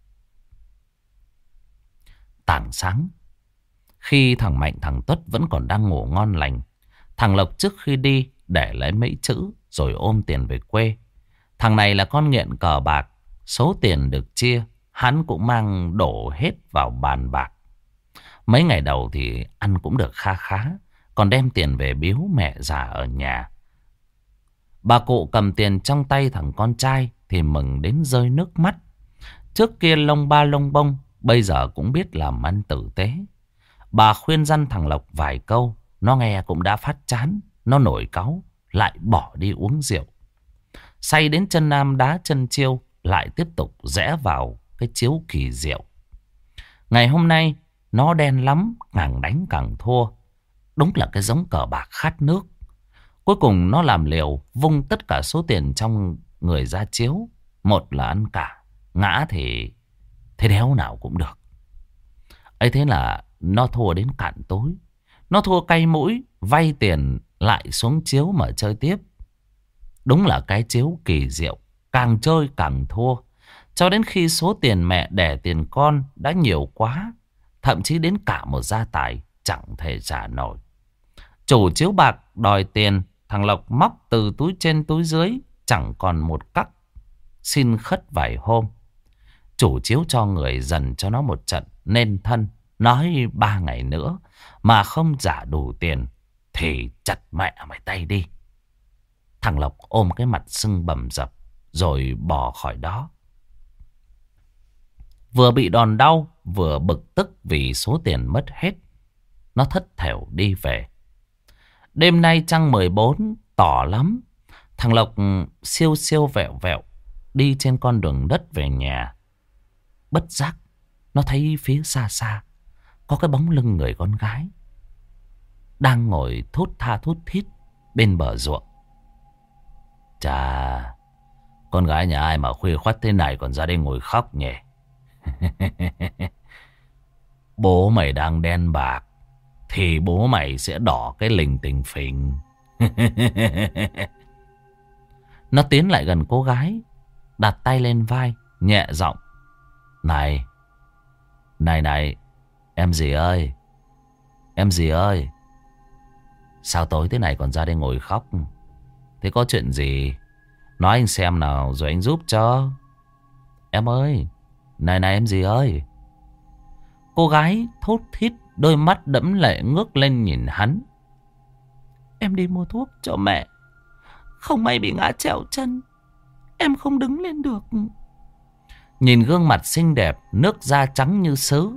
Tảng sáng, khi thằng Mạnh thằng Tuất vẫn còn đang ngủ ngon lành, thằng Lộc trước khi đi để lấy mấy chữ rồi ôm tiền về quê. Thằng này là con nghiện cờ bạc. Số tiền được chia hắn cũng mang đổ hết vào bàn bạc. Mấy ngày đầu thì ăn cũng được kha khá, còn đem tiền về biếu mẹ già ở nhà. Bà cụ cầm tiền trong tay thằng con trai thì mừng đến rơi nước mắt. Trước kia lông ba lông bông, bây giờ cũng biết làm ăn tử tế. Bà khuyên răn thằng Lộc vài câu, nó nghe cũng đã phát chán. Nó nổi cáu, lại bỏ đi uống rượu. Say đến chân nam đá chân chiêu, lại tiếp tục rẽ vào cái chiếu kỳ diệu. Ngày hôm nay nó đen lắm, càng đánh càng thua. Đúng là cái giống cờ bạc khát nước. Cuối cùng nó làm liều, vung tất cả số tiền trong người ra chiếu. Một là ăn cả, ngã thì thế đéo nào cũng được. Ấy thế là nó thua đến cạn tối. Nó thua cay mũi, vay tiền lại xuống chiếu mà chơi tiếp. Đúng là cái chiếu kỳ diệu, càng chơi càng thua. Cho đến khi số tiền mẹ đẻ tiền con đã nhiều quá, thậm chí đến cả một gia tài chẳng thể trả nổi. Chủ chiếu bạc đòi tiền, thằng Lộc móc từ túi trên túi dưới chẳng còn một cắc, xin khất vài hôm. Chủ chiếu cho người dần cho nó một trận nên thân, nói 3 ngày nữa mà không trả đủ tiền thì chặt mẹ mày tay đi. Thằng Lộc ôm cái mặt sưng bầm dập rồi bỏ khỏi đó. Vừa bị đòn đau, vừa bực tức vì số tiền mất hết, nó thất thểu đi về. Đêm nay trăng 14 tỏ lắm. Thằng Lộc siêu siêu vẹo vẹo đi trên con đường đất về nhà. Bất giác nó thấy phía xa xa có cái bóng lưng người con gái đang ngồi thút tha thút thít bên bờ ruộng. Chà, con gái nhà ai mà khuya khoắt thế này còn ra đây ngồi khóc nhỉ? Bố mày đang đen bạc thì bố mày sẽ đỏ cái lình tình phình. Nó tiến lại gần cô gái, đặt tay lên vai, nhẹ giọng. Này, này, em gì ơi, em gì ơi, sao tối thế này còn ra đây ngồi khóc? Thế có chuyện gì? Nói anh xem nào rồi anh giúp cho. Em ơi, này em gì ơi. Cô gái thốt thít, đôi mắt đẫm lệ ngước lên nhìn hắn. Em đi mua thuốc cho mẹ, không may bị ngã trẹo chân, em không đứng lên được. Nhìn gương mặt xinh đẹp, nước da trắng như sứ,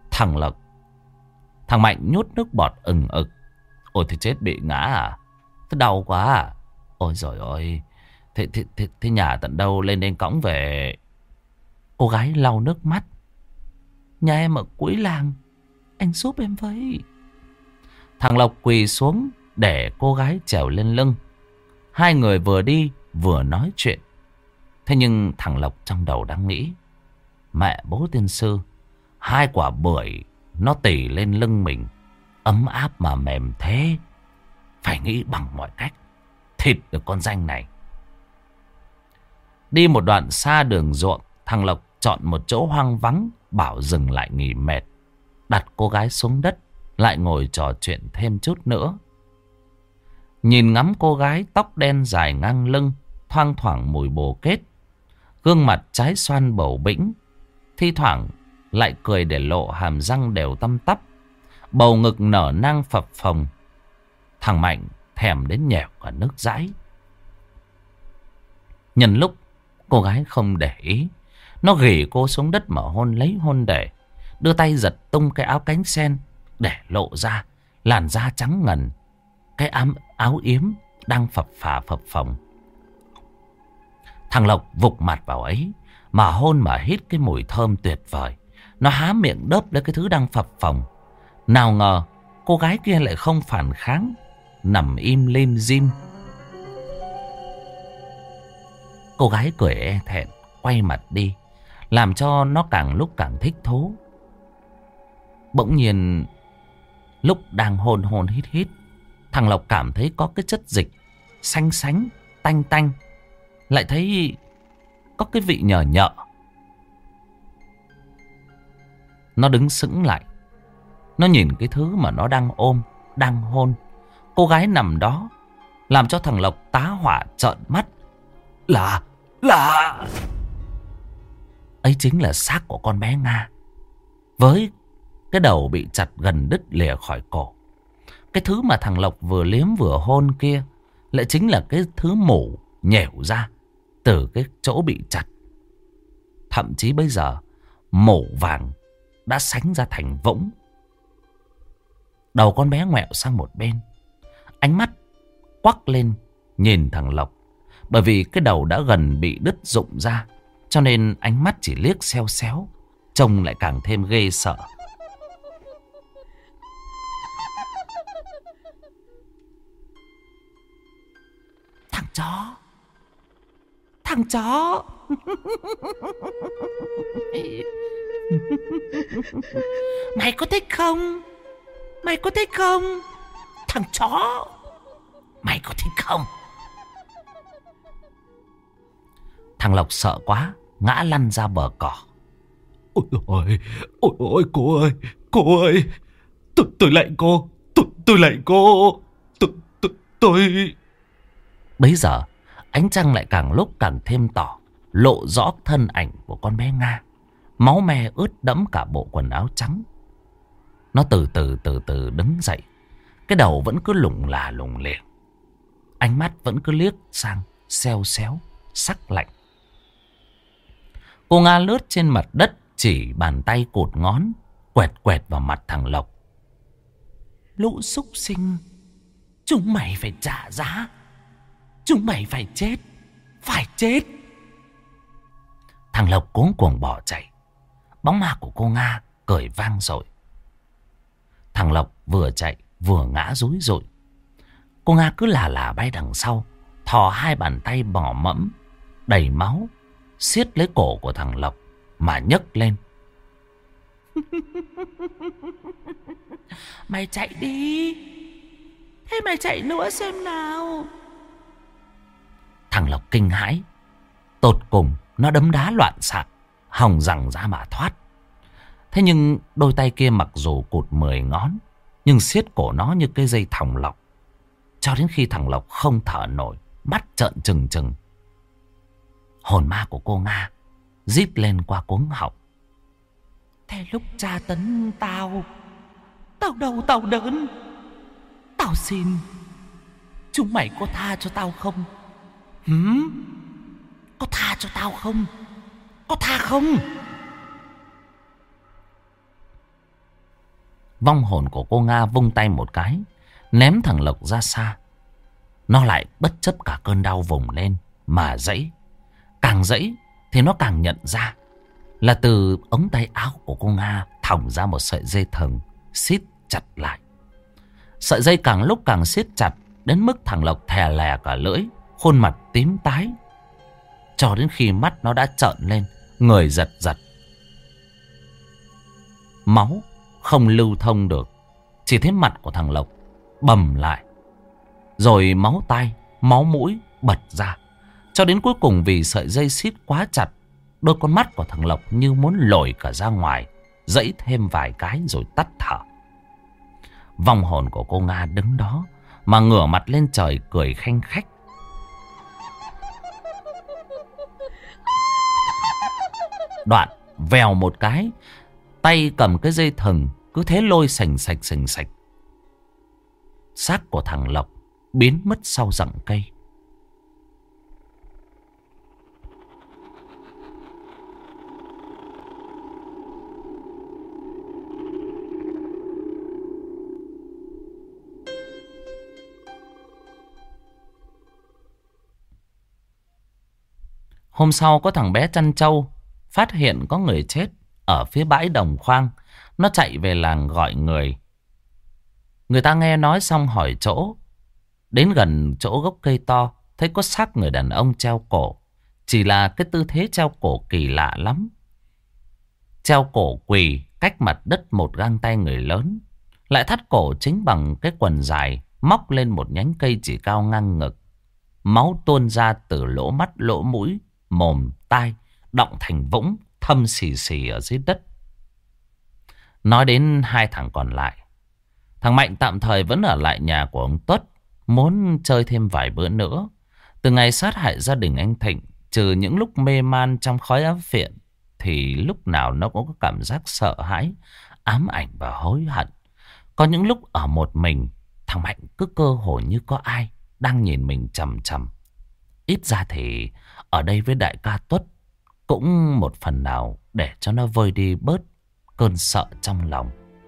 thằng Mạnh nhốt nước bọt ừng ực. Ôi thì chết, bị ngã à? Thế đau quá à? Ôi giời ơi, thế nhà tận đâu, lên đây cõng về. Cô gái lau nước mắt. Nhà em ở cuối làng, anh giúp em với. Thằng Lộc quỳ xuống để cô gái trèo lên lưng. Hai người vừa đi vừa nói chuyện. Thế nhưng thằng Lộc trong đầu đang nghĩ, mẹ bố tiên sư, 2 quả bưởi nó tỉ lên lưng mình, ấm áp mà mềm thế. Phải nghĩ bằng mọi cách thịt được con danh này. Đi một đoạn xa đường ruộng, thằng Lộc chọn một chỗ hoang vắng, bảo dừng lại nghỉ mệt. Đặt cô gái xuống đất, lại ngồi trò chuyện thêm chút nữa. Nhìn ngắm cô gái tóc đen dài ngang lưng, thoang thoảng mùi bồ kết, gương mặt trái xoan bầu bĩnh, thi thoảng lại cười để lộ hàm răng đều tăm tắp, bầu ngực nở nang phập phồng. Thằng Mạnh thèm đến nhèo cả nước dãi. Nhân lúc cô gái không để ý, nó ghì cô xuống đất mà hôn lấy hôn để, đưa tay giật tung cái áo cánh sen để lộ ra làn da trắng ngần, cái áo yếm đang phập phà phập phồng. Thằng Lộc vụt mặt vào ấy mà hôn mà hít cái mùi thơm tuyệt vời. Nó há miệng đớp lấy cái thứ đang phập phồng. Nào ngờ cô gái kia lại không phản kháng, nằm im lim dim. Cô gái cười e thẹn, quay mặt đi, làm cho nó càng lúc càng thích thú. Bỗng nhiên, lúc đang hôn hôn hít hít, thằng Lộc cảm thấy có cái chất dịch xanh xánh, tanh tanh, lại thấy có cái vị nhờ nhợ. Nó đứng sững lại, nó nhìn cái thứ mà nó đang ôm, đang hôn. Cô gái nằm đó, làm cho thằng Lộc tá hỏa trợn mắt. Là ấy chính là xác của con bé Nga, với cái đầu bị chặt gần đứt lìa khỏi cổ. Cái thứ mà thằng Lộc vừa liếm vừa hôn kia lại chính là cái thứ mủ nhẻo ra từ cái chỗ bị chặt. Thậm chí bây giờ mủ vàng đã sánh ra thành vũng. Đầu con bé ngoẹo sang một bên, ánh mắt quắc lên nhìn thằng Lộc. Bởi vì cái đầu đã gần bị đứt rụng ra, cho nên ánh mắt chỉ liếc xéo xéo, trông lại càng thêm ghê sợ. Thằng chó Mày có thích không? Thằng chó, mày có thích không? Thằng Lộc sợ quá, ngã lăn ra bờ cỏ. Ôi ôi, cô ơi, tôi lạy cô, tôi lạy cô, tôi. Bấy giờ ánh trăng lại càng lúc càng thêm tỏ, lộ rõ thân ảnh của con bé Nga. Máu me ướt đẫm cả bộ quần áo trắng. Nó từ từ đứng dậy, cái đầu vẫn cứ lủng liềng, ánh mắt vẫn cứ liếc sang xéo xéo, sắc lạnh. Cô Nga lướt trên mặt đất, chỉ bàn tay cụt ngón, quẹt vào mặt thằng Lộc. Lũ súc sinh, chúng mày phải trả giá. Chúng mày phải chết. Thằng Lộc cuống cuồng bỏ chạy. Bóng ma của cô Nga cười vang dội. Thằng Lộc vừa chạy vừa ngã rúi rụi. Cô Nga cứ là bay đằng sau, thò hai bàn tay bò mẫm đầy máu, siết lấy cổ của thằng Lộc mà nhấc lên. Mày chạy đi. Thế mày chạy nữa xem nào. Thằng Lộc kinh hãi. Tột cùng nó đấm đá loạn xạ, hòng rằng ra mà thoát. Thế nhưng đôi tay kia mặc dù cụt 10 ngón, nhưng siết cổ nó như cái dây thòng lọng. Cho đến khi thằng Lộc không thở nổi, mắt trợn trừng trừng, hồn ma của cô Nga rít lên qua cuống họng. Thế lúc tra tấn tao đau tao đớn, tao xin, chúng mày có tha cho tao không? Có tha cho tao không? Có tha không? Vong hồn của cô Nga vung tay một cái, ném thằng Lộc ra xa. Nó lại bất chấp cả cơn đau vùng lên mà giãy. Càng giãy thì nó càng nhận ra là từ ống tay áo của cô Nga thòng ra một sợi dây thừng siết chặt lại. Sợi dây càng lúc càng siết chặt, đến mức thằng Lộc thè lè cả lưỡi, khuôn mặt tím tái, cho đến khi mắt nó đã trợn lên, người giật giật. Máu không lưu thông được, chỉ thấy mặt của thằng Lộc bầm lại, rồi máu tai, máu mũi bật ra. Cho đến cuối cùng vì sợi dây siết quá chặt, đôi con mắt của thằng Lộc như muốn lồi cả ra ngoài, giãy thêm vài cái rồi tắt thở. Vong hồn của cô Nga đứng đó mà ngửa mặt lên trời cười khanh khách. Đoạn vèo một cái, tay cầm cái dây thừng cứ thế lôi sành sạch. Xác của thằng Lộc biến mất sau rặng cây. Hôm sau có thằng bé chăn trâu phát hiện có người chết ở phía bãi đồng khoang. Nó chạy về làng gọi người Người ta nghe nói xong hỏi chỗ. Đến gần chỗ gốc cây to, thấy có xác người đàn ông treo cổ. Chỉ là cái tư thế treo cổ kỳ lạ lắm. Treo cổ quỳ cách mặt đất một gang tay người lớn. Lại thắt cổ chính bằng cái quần dài, móc lên một nhánh cây chỉ cao ngang ngực. Máu tuôn ra từ lỗ mắt, lỗ mũi, mồm, tai, đọng thành vũng, thâm xì xì ở dưới đất. Nói đến hai thằng còn lại. Thằng Mạnh tạm thời vẫn ở lại nhà của ông Tuất, muốn chơi thêm vài bữa nữa. Từ ngày sát hại gia đình anh Thịnh, trừ những lúc mê man trong khói ám phiện, thì lúc nào nó cũng có cảm giác sợ hãi, ám ảnh và hối hận. Có những lúc ở một mình, thằng Mạnh cứ cơ hồ như có ai đang nhìn mình chằm chằm. Ít ra thì ở đây với đại ca Tuất cũng một phần nào để cho nó vơi đi bớt cơn sợ trong lòng.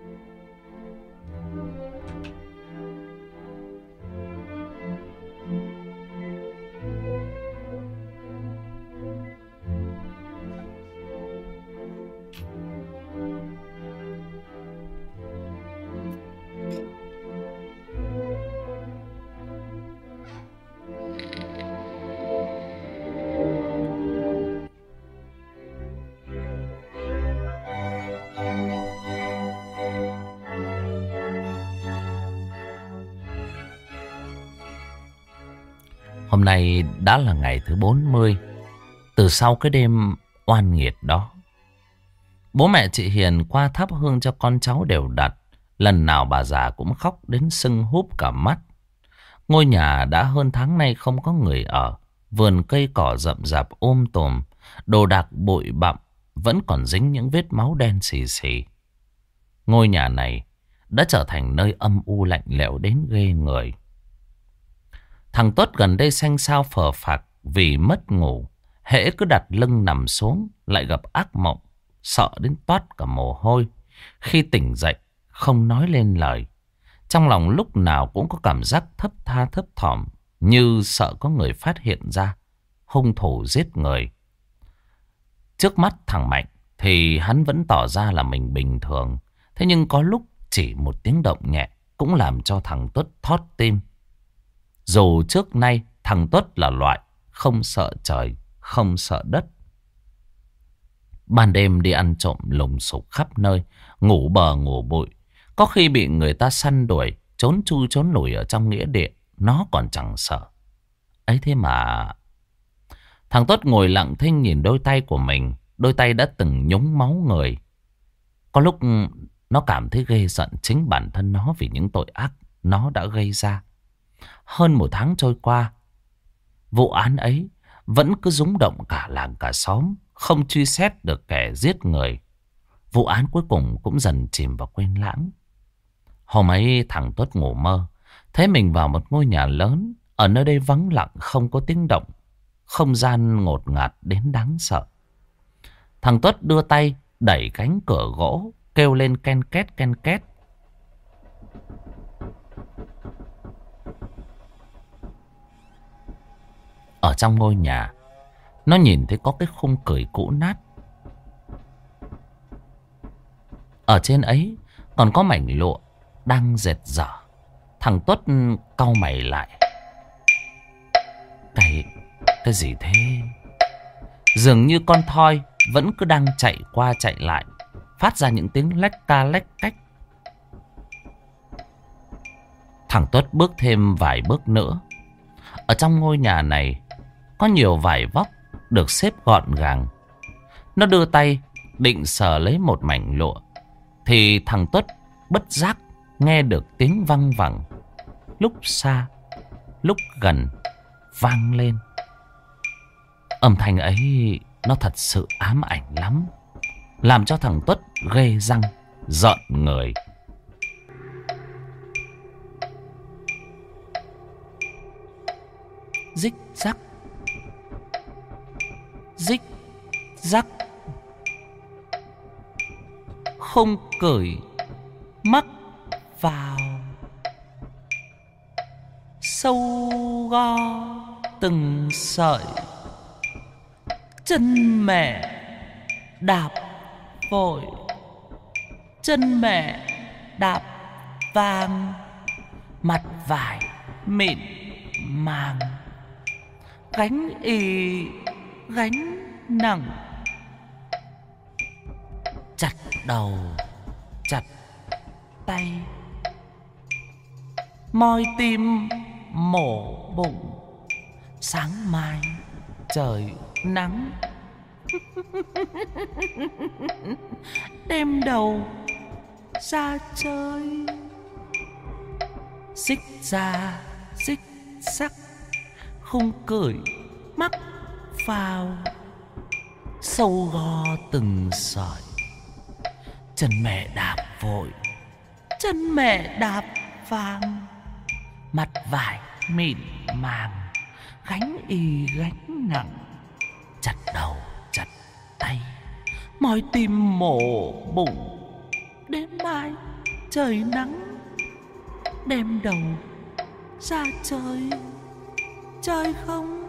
Hôm nay đã là ngày thứ 40 từ sau cái đêm oan nghiệt đó. Bố mẹ chị Hiền qua thắp hương cho con cháu đều đặn. Lần nào bà già cũng khóc đến sưng húp cả mắt. Ngôi nhà đã hơn tháng nay không có người ở. Vườn cây cỏ rậm rạp tùm, đồ đạc bụi bặm, vẫn còn dính những vết máu đen xì xì. Ngôi nhà này đã trở thành nơi âm u lạnh lẽo đến ghê người. Thằng Tuất gần đây xanh xao phờ phạc vì mất ngủ. Hễ cứ đặt lưng nằm xuống lại gặp ác mộng, sợ đến toát cả mồ hôi. Khi tỉnh dậy không nói lên lời. Trong lòng lúc nào cũng có cảm giác thấp tha thấp thỏm, như sợ có người phát hiện ra hung thủ giết người. Trước mắt thằng Mạnh thì hắn vẫn tỏ ra là mình bình thường. Thế nhưng có lúc chỉ một tiếng động nhẹ cũng làm cho thằng Tuất thót tim. Dù trước nay thằng Tuất là loại không sợ trời, không sợ đất. Ban đêm đi ăn trộm lùng sục khắp nơi, ngủ bờ ngủ bụi. Có khi bị người ta săn đuổi, trốn chui trốn lủi ở trong nghĩa địa, nó còn chẳng sợ. Ấy thế mà thằng Tuất ngồi lặng thinh nhìn đôi tay của mình. Đôi tay đã từng nhúng máu người. Có lúc nó cảm thấy ghê giận chính bản thân nó vì những tội ác nó đã gây ra. Hơn một tháng trôi qua, vụ án ấy vẫn cứ rúng động cả làng cả xóm, không truy xét được kẻ giết người. Vụ án cuối cùng cũng dần chìm vào quên lãng. Hôm ấy thằng Tuất ngủ mơ, thấy mình vào một ngôi nhà lớn. Ở nơi đây vắng lặng không có tiếng động, không gian ngột ngạt đến đáng sợ. Thằng Tuất đưa tay đẩy cánh cửa gỗ, kêu lên ken két ken két. Ở trong ngôi nhà, nó nhìn thấy có cái khung cửi cũ nát. Ở trên ấy còn có mảnh lụa đang dệt dở. Thằng Tuất cau mày lại. Cái gì thế? Dường như con thoi vẫn cứ đang chạy qua chạy lại, phát ra những tiếng lách ca lách cách. Thằng Tuất bước thêm vài bước nữa. Ở trong ngôi nhà này có nhiều vải vóc được xếp gọn gàng. Nó đưa tay định sờ lấy một mảnh lụa, thì thằng Tuất bất giác nghe được tiếng văng vẳng, lúc xa lúc gần vang lên. Âm thanh ấy nó thật sự ám ảnh lắm, làm cho thằng Tuất ghê răng rợn người. Rích rắc, rích rắc, không cởi mắc vào, sâu go từng sợi, chân mẹ đạp vội, chân mẹ đạp vàng. mặt vải mịn màng, gánh y gánh nặng, chặt đầu chặt tay, moi tim mổ bụng, sáng mai trời nắng. Đem đầu ra chơi, xích ra xích sắc, khung cởi mắc vào, sâu go từng sợi. Chân mẹ đạp vội, chân mẹ đạp vàng, mặt vải mịn màng, gánh y gánh nặng, chặt đầu chặt tay, moi tim mổ bụng. Đến mai trời nắng, đem đầu ra chơi, chơi không?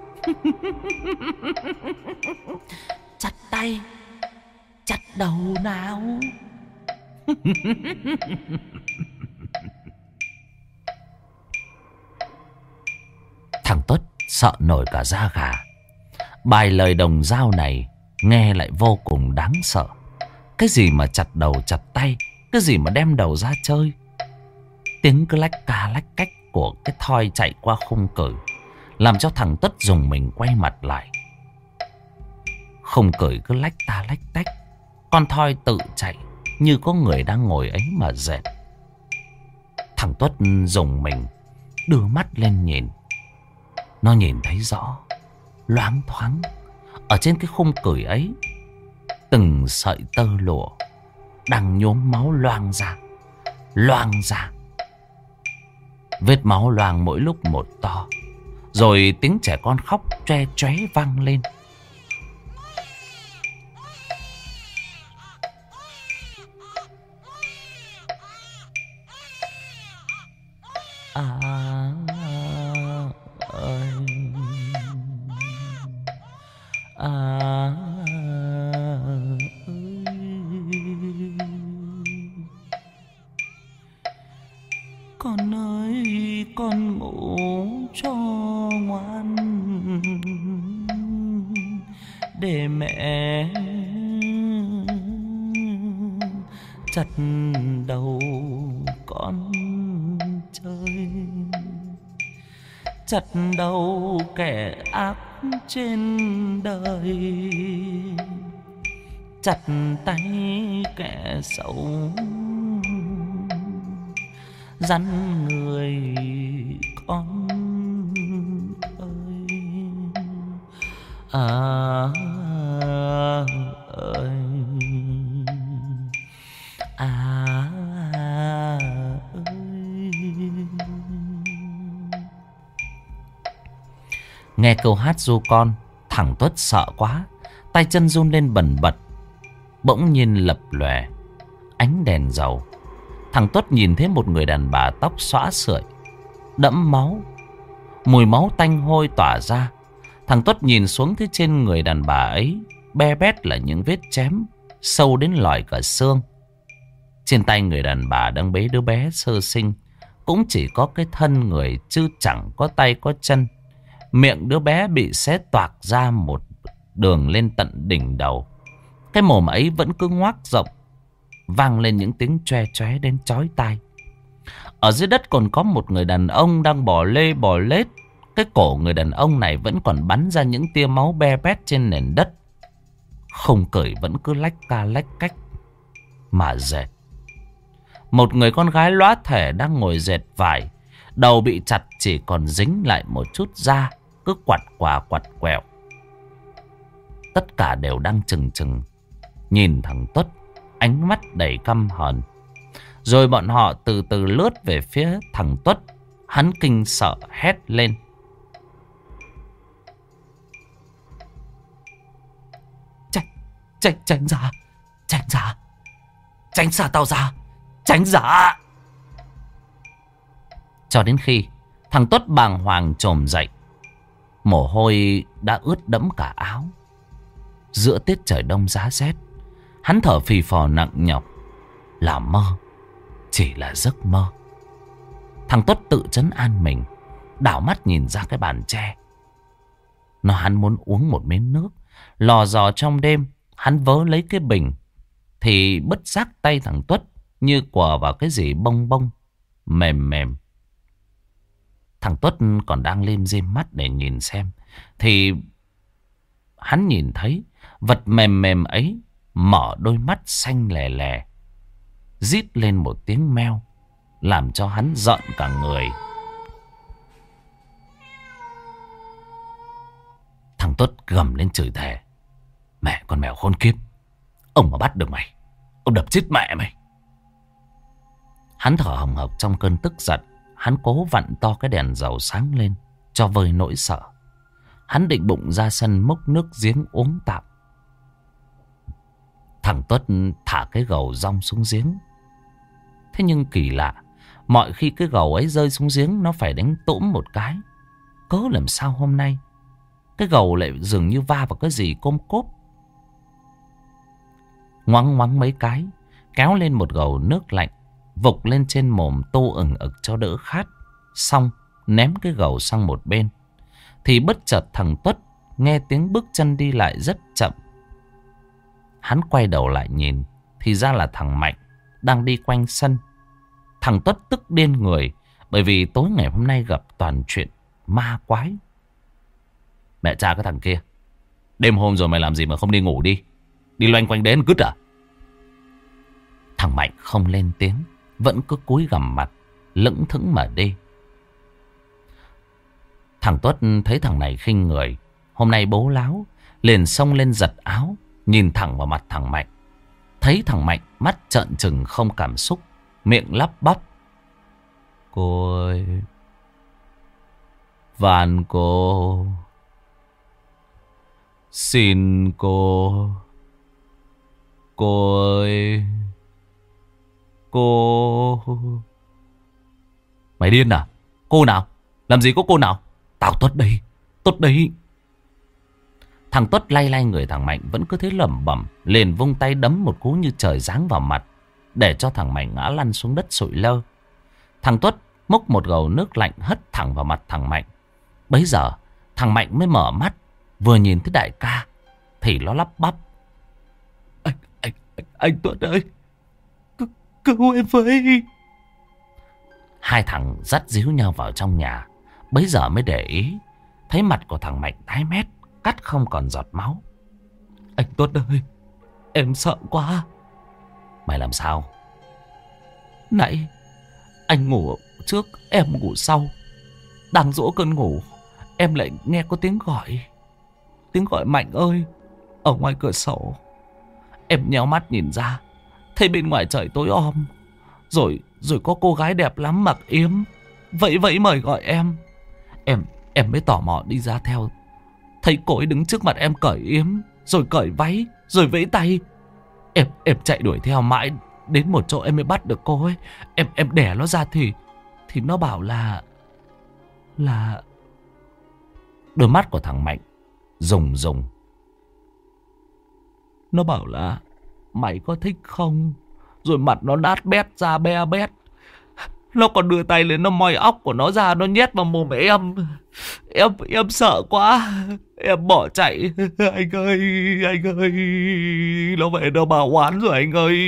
Chặt tay chặt đầu nào. Thằng Tuất sợ nổi cả da gà. Bài lời đồng dao này nghe lại vô cùng đáng sợ. Cái gì mà chặt đầu chặt tay, cái gì mà đem đầu ra chơi. Tiếng cứ lách ca lách cách của cái thoi chạy qua khung cửi làm cho thằng Tuất dùng mình quay mặt lại. Khung cửi cứ lách ta lách tách, con thoi tự chạy như có người đang ngồi ấy mà dệt. Thằng Tuất dùng mình đưa mắt lên nhìn. Nó nhìn thấy rõ, loáng thoáng, ở trên cái khung cửi ấy, từng sợi tơ lụa đang nhuốm máu loang ra, loang ra. Vết máu loang mỗi lúc một to. Rồi tiếng trẻ con khóc tre choé vang lên. Con ơi, con ngủ cho ngoan, để mẹ chặt đầu con chơi. Chặt đầu kẻ ác trên đời, chặt tay kẻ xấu, răn người con ơi. Ơi nghe câu hát ru con, thằng Tuất sợ quá, tay chân run lên bần bật. Bỗng nhiên lập lòe ánh đèn dầu. Thằng Tuất nhìn thấy một người đàn bà tóc xõa sưởi, đẫm máu, mùi máu tanh hôi tỏa ra. Thằng Tuất nhìn xuống thấy trên người đàn bà ấy be bét là những vết chém sâu đến lòi cả xương. Trên tay người đàn bà đang bế đứa bé sơ sinh, cũng chỉ có cái thân người chứ chẳng có tay có chân. Miệng đứa bé bị xé toạc ra một đường lên tận đỉnh đầu. Cái mồm ấy vẫn cứ ngoác rộng, vang lên những tiếng choe choé đến chói tai. Ở dưới đất còn có một người đàn ông đang bò lê bò lết. Cái cổ người đàn ông này vẫn còn bắn ra những tia máu be bét trên nền đất. Khung cửi vẫn cứ lách ca lách cách mà dệt. Một người con gái lóa thể đang ngồi dệt vải, đầu bị chặt chỉ còn dính lại một chút da, cứ quặt quà quặt quẹo. Tất cả đều đang chừng chừng nhìn thằng Tuất, ánh mắt đầy căm hờn. Rồi bọn họ từ từ lướt về phía thằng Tuất. Hắn kinh sợ hét lên: Tránh ra, tránh ra, tránh xa tao ra, tránh ra. Cho đến khi thằng Tuất bàng hoàng chồm dậy, mồ hôi đã ướt đẫm cả áo. Giữa tiết trời đông giá rét, hắn thở phì phò nặng nhọc. Là mơ, chỉ là giấc mơ. Thằng Tuất tự trấn an mình, đảo mắt nhìn ra cái bàn tre. Hắn muốn uống một miếng nước. Lò dò trong đêm, hắn vớ lấy cái bình, thì bất giác tay thằng Tuất như quờ vào cái gì bông bông, mềm mềm. Thằng Tuất còn đang lim dim mắt để nhìn xem, thì hắn nhìn thấy vật mềm mềm ấy mở đôi mắt xanh lè lè, rít lên một tiếng meo, làm cho hắn giận cả người. Thằng Tuất gầm lên chửi thề: mẹ con mèo khốn kiếp, ông mà bắt được mày, ông đập chết mẹ mày. Hắn thở hồng hộc trong cơn tức giận. Hắn cố vặn to cái đèn dầu sáng lên cho vơi nỗi sợ. Hắn định bụng ra sân múc nước giếng uống tạm. Thằng Tuất thả cái gầu rong xuống giếng. Thế nhưng kỳ lạ, mọi khi cái gầu ấy rơi xuống giếng nó phải đánh tũm một cái. Cớ làm sao hôm nay cái gầu lại dường như va vào cái gì côm cốp. Ngoắng ngoắng mấy cái, kéo lên một gầu nước lạnh, vục lên trên mồm tô ửng ực cho đỡ khát. Xong ném cái gầu sang một bên, thì bất chợt thằng Tuất nghe tiếng bước chân đi lại rất chậm. Hắn quay đầu lại nhìn, thì ra là thằng Mạnh đang đi quanh sân. Thằng Tuất tức điên người, bởi vì tối ngày hôm nay gặp toàn chuyện ma quái. Mẹ cha cái thằng kia, đêm hôm rồi mày làm gì mà không đi ngủ đi? Đi loanh quanh đến cứt à? Thằng Mạnh không lên tiếng, vẫn cứ cúi gằm mặt, lững thững mà đi. Thằng Tuất thấy thằng này khinh người, hôm nay bố láo, liền xông lên giật áo, nhìn thẳng vào mặt thằng Mạnh. Thấy thằng Mạnh mắt trợn trừng không cảm xúc, miệng lắp bắp: cô ơi, van cô, xin cô ơi, cô. Mày điên à? Cô nào? Làm gì có cô nào? Tao Tuất đây, Tuất đây. Thằng Tuất lay lay người thằng Mạnh vẫn cứ thế lẩm bẩm, liền vung tay đấm một cú như trời giáng vào mặt, để cho thằng Mạnh ngã lăn xuống đất sụi lơ. Thằng Tuất múc một gầu nước lạnh hất thẳng vào mặt thằng Mạnh. Bấy giờ thằng Mạnh mới mở mắt, vừa nhìn thấy đại ca thì nó lắp bắp: Anh Tuất ơi, cứu em với. Hai thằng dắt díu nhau vào trong nhà. Bấy giờ mới để ý, thấy mặt của thằng Mạnh tái mét, cắt không còn giọt máu. Anh Tuất ơi, em sợ quá. Mày làm sao? Nãy anh ngủ trước, em ngủ sau. Đang dỗ cơn ngủ, em lại nghe có tiếng gọi. Tiếng gọi Mạnh ơi, ở ngoài cửa sổ. Em nhéo mắt nhìn ra, thấy bên ngoài trời tối om. Rồi có cô gái đẹp lắm mặc yếm, vẫy mời gọi em. Em mới tò mò đi ra theo. Thấy cô ấy đứng trước mặt em cởi yếm, rồi cởi váy, rồi vẫy tay. Em chạy đuổi theo mãi, đến một chỗ em mới bắt được cô ấy. Em đẻ nó ra thì nó bảo là đôi mắt của thằng Mạnh rùng rùng. Nó bảo là: mày có thích không? Rồi mặt nó nát bét ra be bét. Nó còn đưa tay lên, nó moi óc của nó ra, nó nhét vào mồm em. Em sợ quá, em bỏ chạy. Anh ơi, nó về đâu bà oán rồi anh ơi.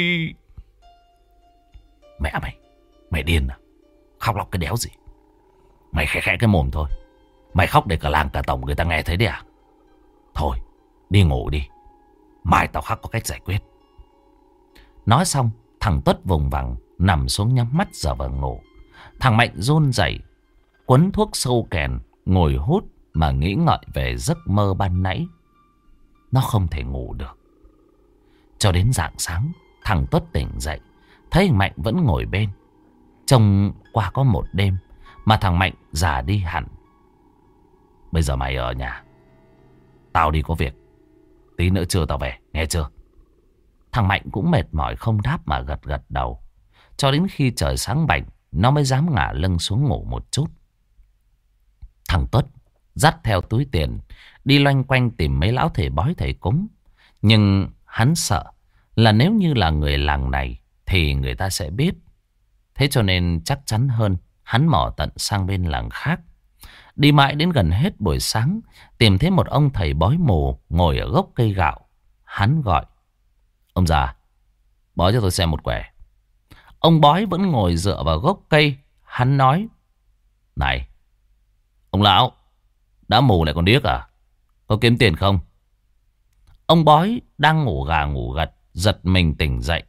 Mẹ mày điên à? Khóc lóc cái đéo gì? Mày khẽ khẽ cái mồm thôi, mày khóc để cả làng cả tổng người ta nghe thấy đấy à? Thôi đi ngủ đi, mai tao khắc có cách giải quyết. Nói xong, thằng Tuất vùng vằng nằm xuống nhắm mắt giờ vào ngủ. Thằng Mạnh run rẩy, quấn thuốc sâu kèn, ngồi hút mà nghĩ ngợi về giấc mơ ban nãy. Nó không thể ngủ được. Cho đến rạng sáng, thằng Tuất tỉnh dậy, thấy thằng Mạnh vẫn ngồi bên. Trông qua có một đêm mà thằng Mạnh già đi hẳn. Bây giờ mày ở nhà, tao đi có việc. Tí nữa trưa tao về, nghe chưa? Thằng Mạnh cũng mệt mỏi không đáp mà gật gật đầu. Cho đến khi trời sáng bảnh, nó mới dám ngả lưng xuống ngủ một chút. Thằng Tuất dắt theo túi tiền, đi loanh quanh tìm mấy lão thầy bói thầy cúng. Nhưng hắn sợ là nếu như là người làng này thì người ta sẽ biết. Thế cho nên chắc chắn hơn, Hắn mò tận sang bên làng khác. Đi mãi đến gần hết buổi sáng, tìm thấy một ông thầy bói mù ngồi ở gốc cây gạo. Hắn gọi: ông già, bói cho tôi xem một quẻ. Ông bói vẫn ngồi dựa vào gốc cây. Hắn nói: này, ông lão, đã mù lại còn điếc à? Có kiếm tiền không? Ông bói đang ngủ gà ngủ gật, giật mình tỉnh dậy.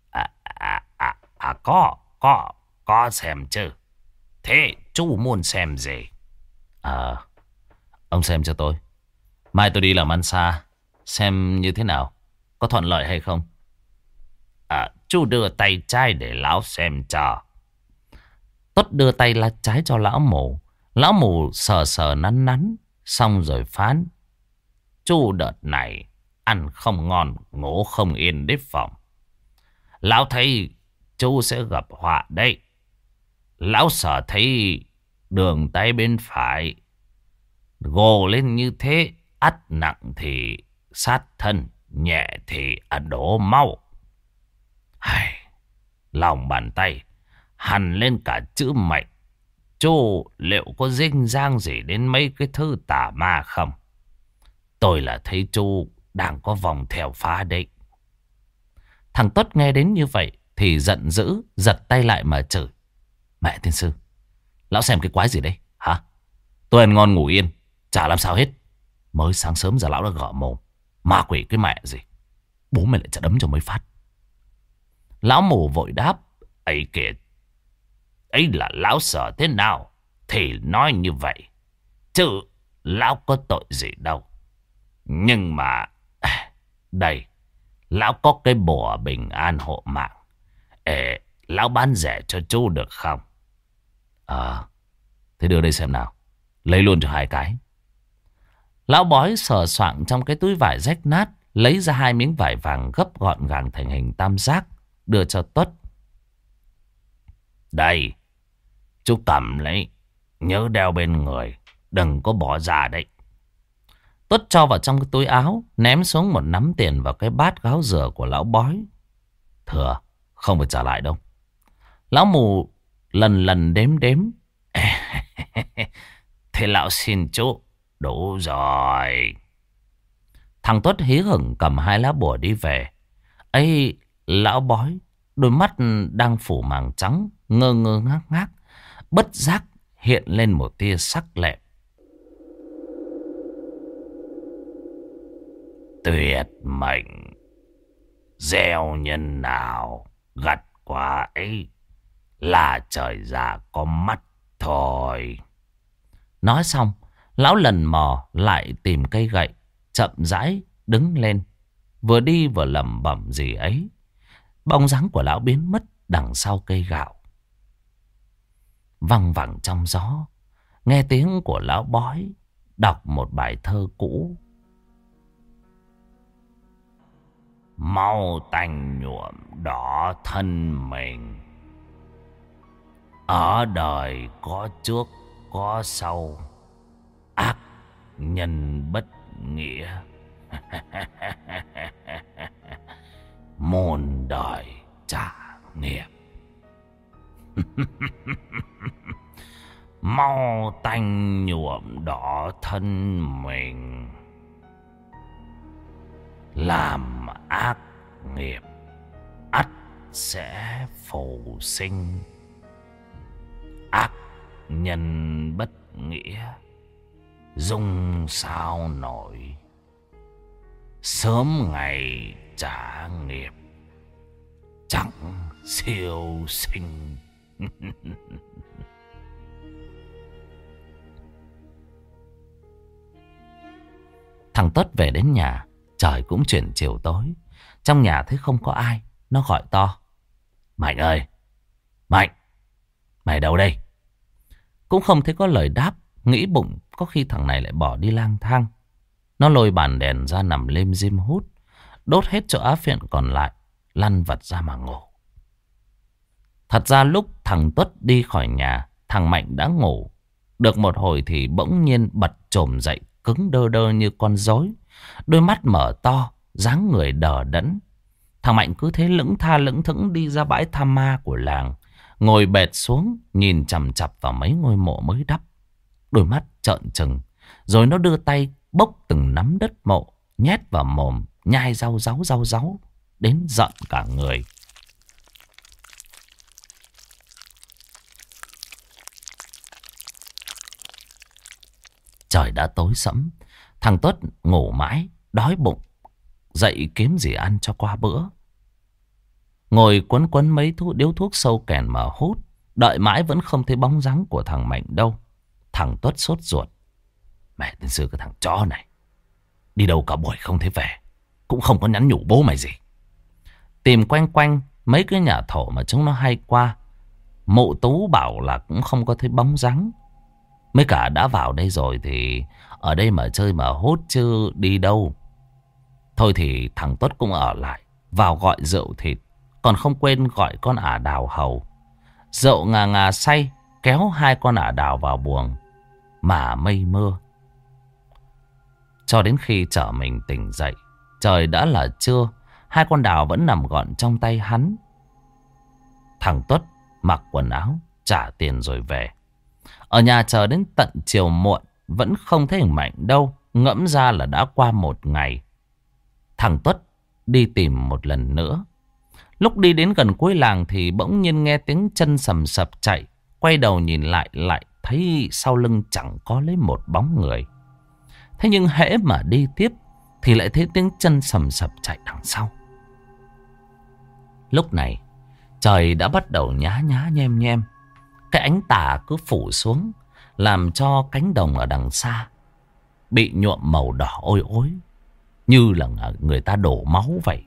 Có xem chứ. Thế chú muốn xem gì? Ông xem cho tôi. Mai tôi đi làm ăn xa, xem như thế nào, có thuận lợi hay không. Chú đưa tay trái để lão xem cho. Tuất đưa tay lá trái cho lão mù. Lão mù sờ sờ nắn nắn, xong rồi phán: chú đợt này ăn không ngon, ngủ không yên đấy phòng. Lão thấy chú sẽ gặp họa đấy. Lão sợ thấy đường tay bên phải gồ lên như thế, ắt nặng thì sát thân, nhẹ thì đổ máu. Lòng bàn tay hằn lên cả chữ mệnh. Chú liệu có dinh dang gì đến mấy cái thứ tà ma không? Tôi là thấy chú đang có vòng theo phá đấy. Thằng Tuất nghe đến như vậy thì giận dữ, giật tay lại mà chửi: mẹ tiên sư, lão xem cái quái gì đấy hả? Tôi ăn ngon ngủ yên, chả làm sao hết. Mới sáng sớm giờ lão đã gõ mồm. Ma quỷ cái mẹ gì, bố mày lại chả đấm cho mấy phát. Lão mù vội đáp: ấy kìa, ấy là lão sợ thế nào thì nói như vậy, chứ lão có tội gì đâu. Nhưng mà đây, lão có cái bùa bình an hộ mạng. Lão bán rẻ cho chú được không? Thế đưa đây xem nào, lấy luôn cho 2 cái. Lão bói sờ soạng trong cái túi vải rách nát, lấy ra 2 miếng vải vàng gấp gọn gàng thành hình tam giác, đưa cho Tuất. Đây, chú cầm lấy, nhớ đeo bên người, đừng có bỏ ra đấy. Tuất cho vào trong cái túi áo, ném xuống một nắm tiền vào cái bát gáo dừa của lão bói. Thừa, không phải trả lại đâu. Lão mù lần lần đếm đếm. Thế lão xin chú, đủ rồi. Thằng Tuất hí hửng cầm 2 lá bùa đi về. Ấy, lão bói, đôi mắt đang phủ màng trắng, ngơ ngơ ngác ngác, bất giác hiện lên một tia sắc lẹm. Tuyệt mệnh, gieo nhân nào gặt quả ấy, là trời già có mắt thôi. Nói xong, lão lần mò lại tìm cây gậy, chậm rãi đứng lên, vừa đi vừa lẩm bẩm gì ấy. Bóng dáng của lão biến mất đằng sau cây gạo. Văng vẳng trong gió, nghe tiếng của lão bói đọc một bài thơ cũ. Mau tanh nhuộm đỏ thân mình, ở đời có trước có sau, ác nhân bất nghĩa. Muôn đời trả nghiệp. Mau tanh nhuộm đỏ thân mình, làm ác nghiệp ắt sẽ phù sinh. Ác nhân bất nghĩa, dung sao nổi, sớm ngày trả nghiệp chẳng siêu sinh. Thằng Tuất về đến nhà, trời cũng chuyển chiều tối. Trong nhà thấy không có ai, nó gọi to: Mạnh ơi, Mạnh, mày đâu đây? Cũng không thấy có lời đáp, nghĩ bụng có khi thằng này lại bỏ đi lang thang. Nó lôi bàn đèn ra nằm lim dim hút, đốt hết chỗ á phiện còn lại, lăn vật ra mà ngủ. Thật ra lúc thằng Tuất đi khỏi nhà, thằng Mạnh đã ngủ. Được một hồi thì bỗng nhiên bật chồm dậy, cứng đơ đơ như con rối, đôi mắt mở to, dáng người đờ đẫn. Thằng Mạnh cứ thế lững tha lững thững đi ra bãi tha ma của làng, ngồi bệt xuống nhìn chằm chằm vào mấy ngôi mộ mới đắp. Đôi mắt trợn trừng. Rồi nó đưa tay bốc từng nắm đất mộ, nhét vào mồm, nhai rau ráu đến giận cả người. Trời đã tối sẫm. Thằng Tuất ngủ mãi, đói bụng, dậy kiếm gì ăn cho qua bữa. Ngồi quấn quấn mấy điếu thuốc sâu kèn mà hút. Đợi mãi vẫn không thấy bóng dáng của thằng Mạnh đâu. Thằng Tuất sốt ruột. Mẹ tên sư cái thằng chó này, đi đâu cả buổi không thấy về, cũng không có nhắn nhủ bố mày gì. Tìm quanh quanh mấy cái nhà thổ mà chúng nó hay qua, mộ Tú bảo là cũng không có thấy bóng dáng. Mấy cả đã vào đây rồi thì ở đây mà chơi mà hút chứ đi đâu. Thôi thì thằng Tuất cũng ở lại, vào gọi rượu thịt, còn không quên gọi con ả đào hầu. Rượu ngà ngà say, kéo hai con ả đào vào buồng mà mây mưa. Cho đến khi chở mình tỉnh dậy, trời đã là trưa, hai con đào vẫn nằm gọn trong tay hắn. Thằng Tuất mặc quần áo, trả tiền rồi về. Ở nhà chờ đến tận chiều muộn, vẫn không thấy thằng Mạnh đâu. Ngẫm ra là đã qua một ngày. Thằng Tuất đi tìm một lần nữa. Lúc đi đến gần cuối làng thì bỗng nhiên nghe tiếng chân sầm sập chạy. Quay đầu nhìn lại thấy sau lưng chẳng có lấy một bóng người. Thế nhưng hễ mà đi tiếp thì lại thấy tiếng chân sầm sập chạy đằng sau. Lúc này trời đã bắt đầu nhá nhá nhem nhem. Cái ánh tà cứ phủ xuống, làm cho cánh đồng ở đằng xa bị nhuộm màu đỏ ôi ối, như là người ta đổ máu vậy.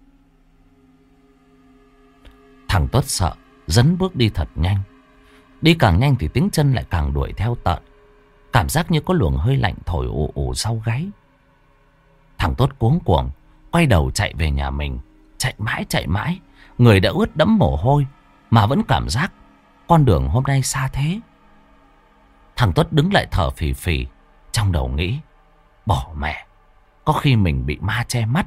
Thằng Tuất sợ, dấn bước đi thật nhanh. Đi càng nhanh thì tiếng chân lại càng đuổi theo tợn. Cảm giác như có luồng hơi lạnh thổi ù ù sau gáy. Thằng Tuất cuống cuồng quay đầu chạy về nhà mình. Chạy mãi, người đã ướt đẫm mồ hôi mà vẫn cảm giác con đường hôm nay xa thế. Thằng Tuất đứng lại thở phì phì, trong đầu nghĩ, bỏ mẹ, có khi mình bị ma che mắt.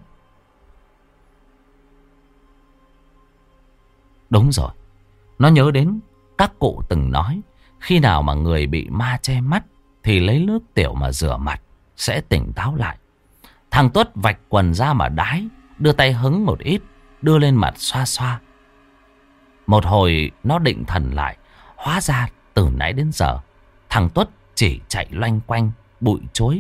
Đúng rồi, nó nhớ đến các cụ từng nói, khi nào mà người bị ma che mắt thì lấy nước tiểu mà rửa mặt sẽ tỉnh táo lại. Thằng Tuất vạch quần ra mà đái, đưa tay hứng một ít, đưa lên mặt xoa xoa. Một hồi nó định thần lại, hóa ra từ nãy đến giờ thằng Tuất chỉ chạy loanh quanh bụi chối.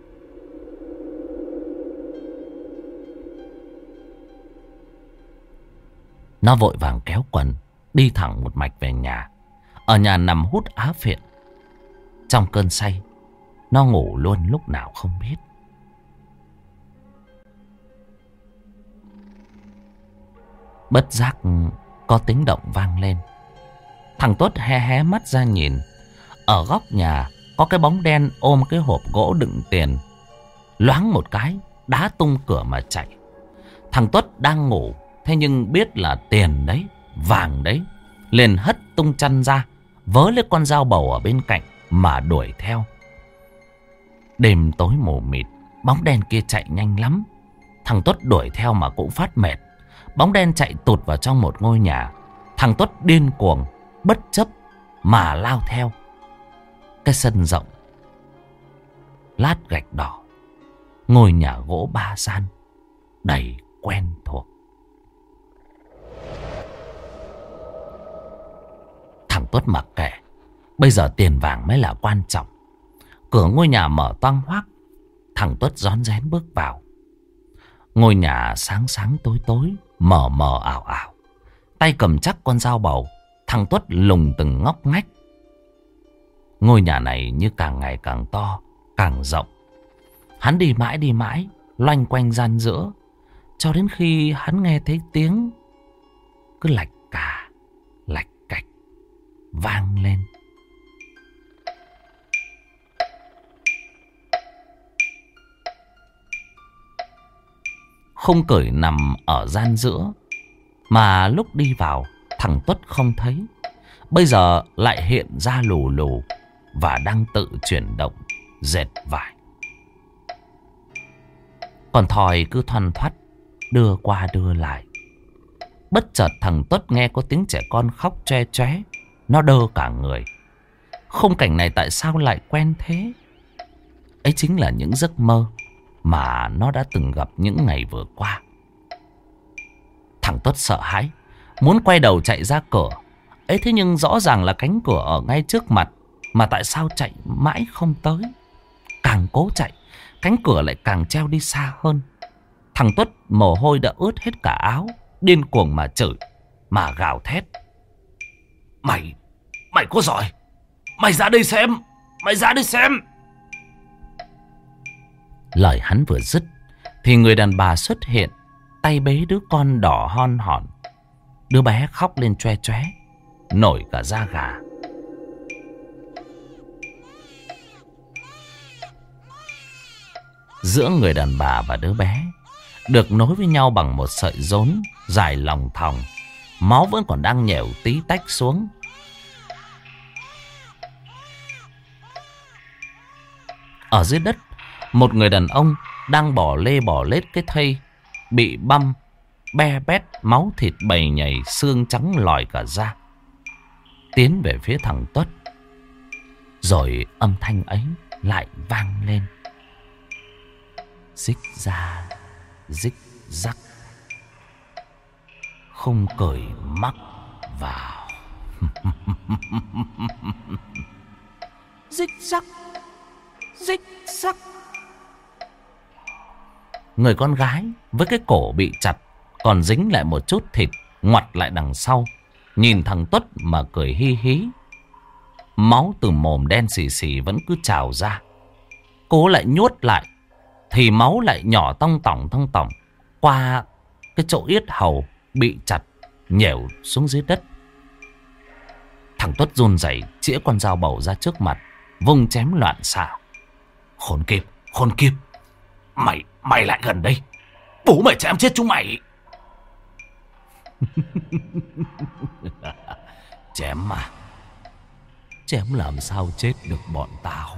Nó vội vàng kéo quần, đi thẳng một mạch về nhà. Ở nhà nằm hút á phiện. Trong cơn say, nó ngủ luôn lúc nào không biết. Bất giác có tiếng động vang lên. Thằng Tuất hé hé mắt ra nhìn. Ở góc nhà có cái bóng đen ôm cái hộp gỗ đựng tiền. Loáng một cái, đá tung cửa mà chạy. Thằng Tuất đang ngủ, thế nhưng biết là tiền đấy, vàng đấy, liền hất tung chăn ra, vớ lấy con dao bầu ở bên cạnh mà đuổi theo. Đêm tối mù mịt, bóng đen kia chạy nhanh lắm. Thằng Tuất đuổi theo mà cũng phát mệt. Bóng đen chạy tụt vào trong một ngôi nhà. Thằng Tuất điên cuồng, bất chấp mà lao theo. Cái sân rộng, lát gạch đỏ, ngôi nhà gỗ ba gian, đầy quen thuộc. Thằng Tuất mặc kệ, bây giờ tiền vàng mới là quan trọng. Cửa ngôi nhà mở toang hoác. Thằng Tuất rón rén bước vào. Ngôi nhà sáng sáng tối tối, mờ mờ ảo ảo. Tay cầm chắc con dao bầu, thằng Tuất lùng từng ngóc ngách. Ngôi nhà này như càng ngày càng to, càng rộng. Hắn đi mãi, loanh quanh gian giữa, cho đến khi hắn nghe thấy tiếng cứ lạch cà, lạch cạch vang lên. Khung cởi nằm ở gian giữa, mà lúc đi vào thằng Tuất không thấy. Bây giờ lại hiện ra lù lù và đang tự chuyển động dệt vải. Còn thòi cứ thoăn thoắt đưa qua đưa lại. Bất chợt thằng Tuất nghe có tiếng trẻ con khóc choe choé. Nó đơ cả người. Khung cảnh này tại sao lại quen thế? Ấy chính là những giấc mơ mà nó đã từng gặp những ngày vừa qua. Thằng Tuất sợ hãi, muốn quay đầu chạy ra cửa. Ấy thế nhưng rõ ràng là cánh cửa ở ngay trước mặt, mà tại sao chạy mãi không tới? Càng cố chạy, cánh cửa lại càng treo đi xa hơn. Thằng Tuất mồ hôi đã ướt hết cả áo, điên cuồng mà chửi, mà gào thét. Mày có giỏi, mày ra đây xem, mày ra đây xem. Lời hắn vừa dứt thì người đàn bà xuất hiện, tay bế đứa con đỏ hon hòn. Đứa bé khóc lên choe choé, nổi cả da gà. Giữa người đàn bà và đứa bé được nối với nhau bằng một sợi rốn dài lòng thòng. Máu vẫn còn đang nhèo tí tách xuống. Ở dưới đất, một người đàn ông đang bỏ lê bỏ lết cái thây bị băm, be bét, máu thịt bầy nhầy, xương trắng lòi cả da, tiến về phía thằng Tuất. Rồi âm thanh ấy lại vang lên. Rích ra, rích rắc, không cởi mắc vào. Rích rắc, rích rắc. Người con gái với cái cổ bị chặt, còn dính lại một chút thịt, ngoặt lại đằng sau, nhìn thằng Tuất mà cười hi hí. Máu từ mồm đen xì xì vẫn cứ trào ra. Cố lại nhốt lại thì máu lại nhỏ tong tỏng qua cái chỗ yết hầu bị chặt, nhèo xuống dưới đất. Thằng Tuất run rẩy chĩa con dao bầu ra trước mặt, vung chém loạn xạ. Khốn kiếp, mày lại gần đây, bố mày chém chết chúng mày. Chém mà, chém làm sao chết được bọn tao.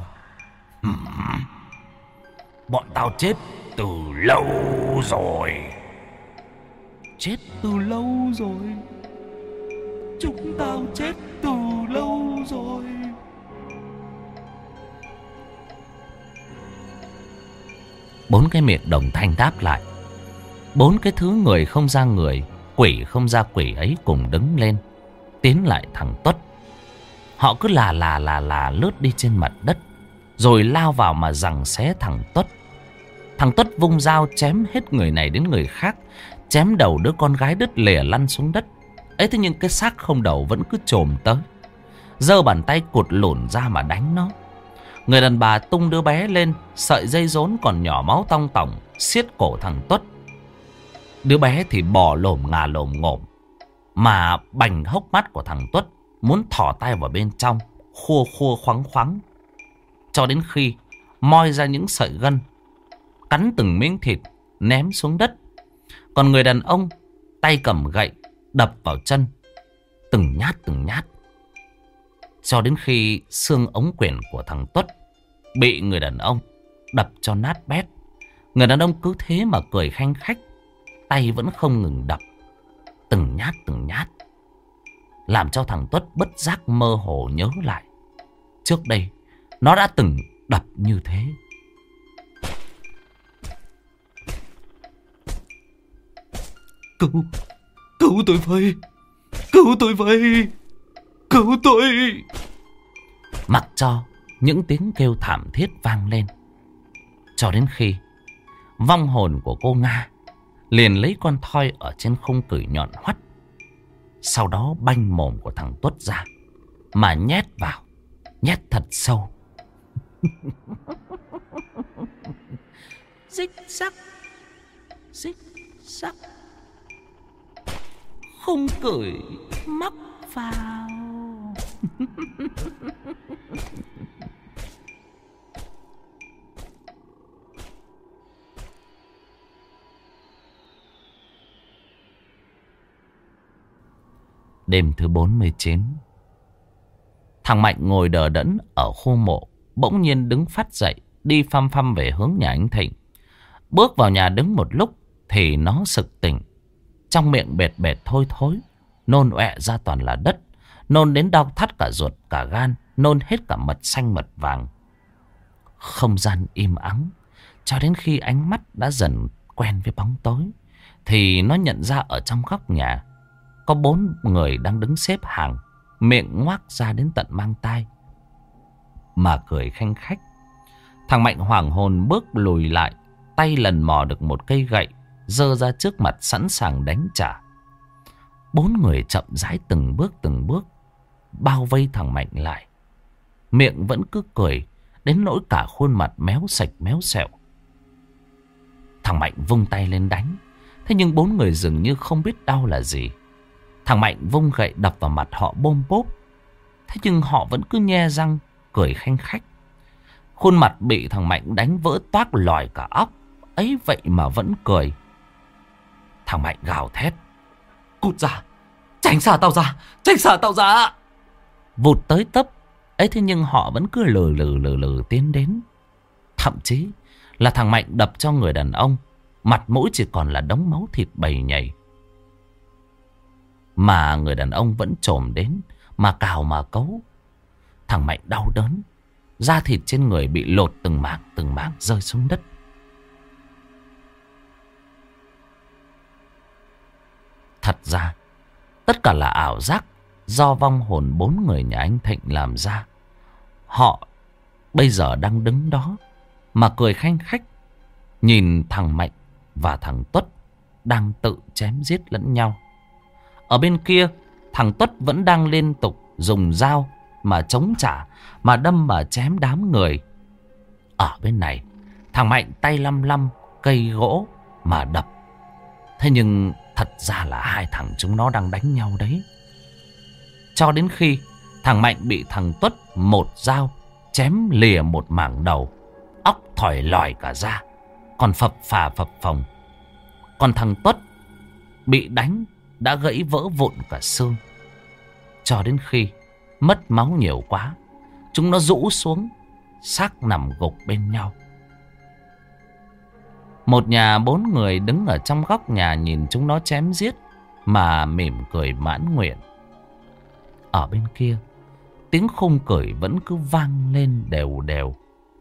Bọn tao chết từ lâu rồi. Chết từ lâu rồi. Chúng tao chết từ lâu rồi. Bốn cái miệng đồng thanh đáp lại. Bốn cái thứ người không ra người, quỷ không ra quỷ ấy cùng đứng lên, tiến lại thằng Tuất. Họ cứ là lướt đi trên mặt đất, rồi lao vào mà giằng xé thằng Tuất. Thằng Tuất vung dao chém hết người này đến người khác, chém đầu đứa con gái đứt lìa lăn xuống đất. Ấy thế nhưng cái xác không đầu vẫn cứ chồm tới, giơ bàn tay cụt lủn ra mà đánh nó. Người đàn bà tung đứa bé lên, sợi dây rốn còn nhỏ máu tong tỏng siết cổ thằng Tuất. Đứa bé thì bò lồm ngà lồm ngồm, mà bành hốc mắt của thằng Tuất muốn thỏ tay vào bên trong, khua khua khoắng khoắng, cho đến khi moi ra những sợi gân, cắn từng miếng thịt ném xuống đất. Còn người đàn ông tay cầm gậy đập vào chân, từng nhát, cho đến khi xương ống quyển của thằng Tuất bị người đàn ông đập cho nát bét. Người đàn ông cứ thế mà cười khanh khách, tay vẫn không ngừng đập, từng nhát, làm cho thằng Tuất bất giác mơ hồ nhớ lại trước đây nó đã từng đập như thế. Cứu tôi với, cứu tôi với, cứu tôi. Mặc cho những tiếng kêu thảm thiết vang lên, cho đến khi vong hồn của cô Nga liền lấy con thoi ở trên khung cửi nhọn hoắt, sau đó banh mồm của thằng Tuất ra mà nhét vào, nhét thật sâu. Rích rắc, rích rắc, không cởi mắc vào. Đêm thứ 49, thằng Mạnh ngồi đờ đẫn ở khu mộ, bỗng nhiên đứng phát dậy, đi phăm phăm về hướng nhà anh Thịnh. Bước vào nhà đứng một lúc thì nó sực tỉnh. Trong miệng bệt bệt thôi thối, nôn ọe ra toàn là đất. Nôn đến đau thắt cả ruột cả gan, nôn hết cả mật xanh mật vàng. Không gian im ắng, cho đến khi ánh mắt đã dần quen với bóng tối, thì nó nhận ra ở trong góc nhà có 4 người đang đứng xếp hàng, miệng ngoác ra đến tận mang tai mà cười khanh khách. Thằng Mạnh hoảng hồn bước lùi lại, tay lần mò được một cây gậy, giơ ra trước mặt sẵn sàng đánh trả. 4 người chậm rãi từng bước bao vây thằng Mạnh lại, miệng vẫn cứ cười đến nỗi cả khuôn mặt méo sạch méo sẹo. Thằng Mạnh vung tay lên đánh, thế nhưng 4 người dường như không biết đau là gì. Thằng Mạnh vung gậy đập vào mặt họ bôm bốp, thế nhưng họ vẫn cứ nhe răng cười khanh khách. Khuôn mặt bị thằng Mạnh đánh vỡ toác lòi cả óc, ấy vậy mà vẫn cười. Thằng Mạnh gào thét: Cút ra, tránh xa tao ra, tránh xa tao ra. Vụt tới tấp ấy, thế nhưng họ vẫn cứ lừ lừ tiến đến. Thậm chí là thằng Mạnh đập cho người đàn ông, mặt mũi chỉ còn là đống máu thịt bầy nhầy, mà người đàn ông vẫn chồm đến mà cào mà cấu. Thằng Mạnh đau đớn, da thịt trên người bị lột từng mảng rơi xuống đất. Thật ra tất cả là ảo giác do vong hồn 4 người nhà anh Thịnh làm ra. Họ bây giờ đang đứng đó mà cười khanh khách, nhìn thằng Mạnh và thằng Tuất đang tự chém giết lẫn nhau. Ở bên kia, thằng Tuất vẫn đang liên tục dùng dao mà chống trả, mà đâm mà chém đám người. Ở bên này, thằng Mạnh tay lăm lăm cây gỗ mà đập. Thế nhưng thật ra là hai thằng chúng nó đang đánh nhau đấy. Cho đến khi thằng Mạnh bị thằng Tuất một dao chém lìa một mảng đầu, óc thỏi lòi cả ra, còn phập phà phập phồng. Còn thằng Tuất bị đánh đã gãy vỡ vụn cả xương. Cho đến khi mất máu nhiều quá, chúng nó rũ xuống, xác nằm gục bên nhau. Một nhà 4 người đứng ở trong góc nhà nhìn chúng nó chém giết mà mỉm cười mãn nguyện. Ở bên kia, tiếng khung cười vẫn cứ vang lên đều đều.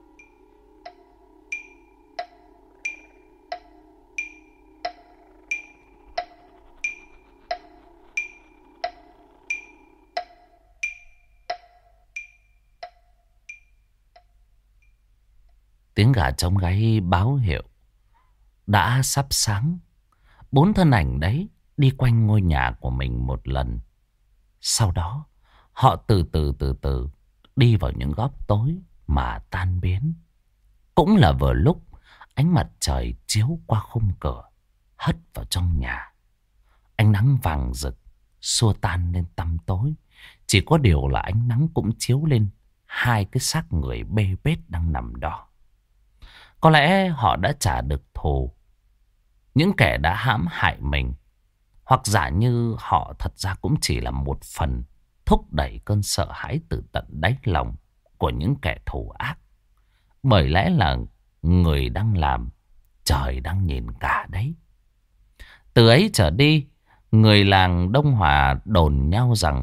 Tiếng gà trống gáy báo hiệu đã sắp sáng. 4 thân ảnh đấy đi quanh ngôi nhà của mình một lần. Sau đó họ từ từ đi vào những góc tối mà tan biến. Cũng là vừa lúc ánh mặt trời chiếu qua khung cửa, hất vào trong nhà. Ánh nắng vàng rực xua tan lên tăm tối. Chỉ có điều là ánh nắng cũng chiếu lên hai cái xác người bê bết đang nằm đó. Có lẽ họ đã trả được thù những kẻ đã hãm hại mình, hoặc giả như họ thật ra cũng chỉ là một phần thúc đẩy cơn sợ hãi từ tận đáy lòng của những kẻ thù ác. Bởi lẽ là người đang làm, trời đang nhìn cả đấy. Từ ấy trở đi, người làng Đông Hòa đồn nhau rằng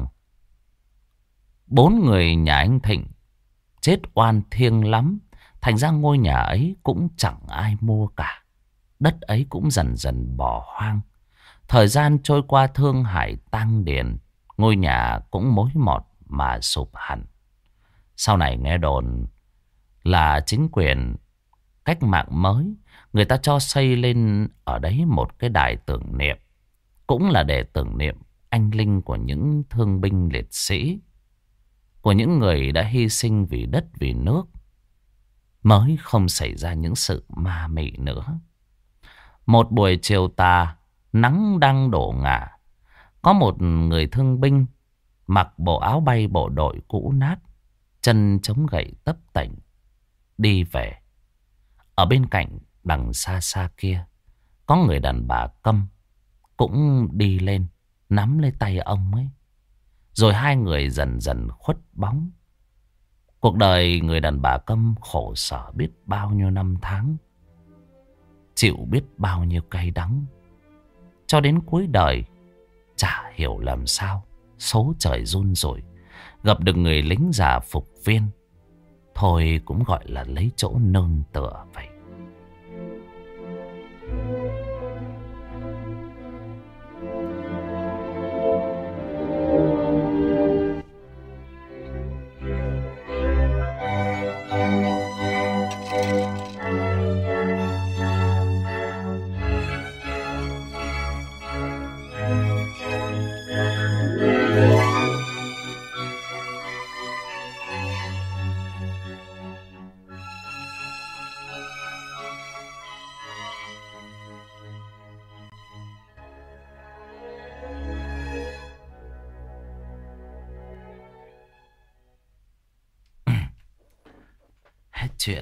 4 người nhà anh Thịnh chết oan thiêng lắm. Thành ra ngôi nhà ấy cũng chẳng ai mua cả. Đất ấy cũng dần dần bỏ hoang. Thời gian trôi qua thương hải tang điền, ngôi nhà cũng mối mọt mà sụp hẳn. Sau này nghe đồn là chính quyền cách mạng mới, người ta cho xây lên ở đấy một cái đài tưởng niệm, cũng là để tưởng niệm anh linh của những thương binh liệt sĩ, của những người đã hy sinh vì đất vì nước, mới không xảy ra những sự ma mị nữa. Một buổi chiều tà, nắng đang đổ ngả, có một người thương binh mặc bộ áo bay bộ đội cũ nát, chân chống gậy tấp tành đi về. Ở bên cạnh đằng xa xa kia, có người đàn bà Câm cũng đi lên nắm lấy tay ông ấy. Rồi hai người dần dần khuất bóng. Cuộc đời người đàn bà Câm khổ sở biết bao nhiêu năm tháng, chịu biết bao nhiêu cay đắng. cho đến cuối đời. Chả hiểu làm sao số trời run rủi, gặp được người lính già phục viên, thôi cũng gọi là lấy chỗ nương tựa vậy. Hết chuyện.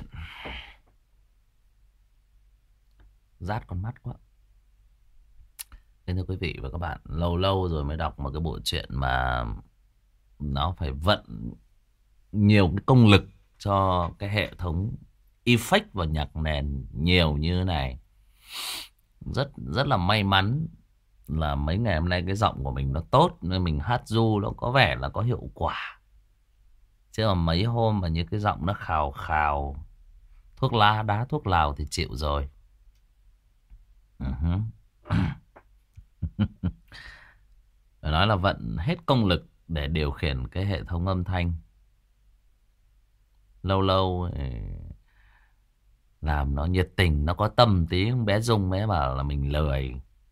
Rát con mắt quá. Thế thưa quý vị và các bạn, lâu lâu rồi mới đọc một cái bộ truyện mà nó phải vận nhiều cái công lực cho cái hệ thống effect và nhạc nền nhiều như thế này. Rất rất là may mắn là mấy ngày hôm nay cái giọng của mình nó tốt nên mình hát ru nó có vẻ là có hiệu quả. Chứ mà mấy hôm mà như cái giọng nó khào khào, thuốc lá đá thuốc lào thì chịu rồi. Phải nói là vận hết công lực để điều khiển cái hệ thống âm thanh. Lâu lâu làm nó nhiệt tình, nó có tâm tí. Bé Dung bé bảo là mình lười.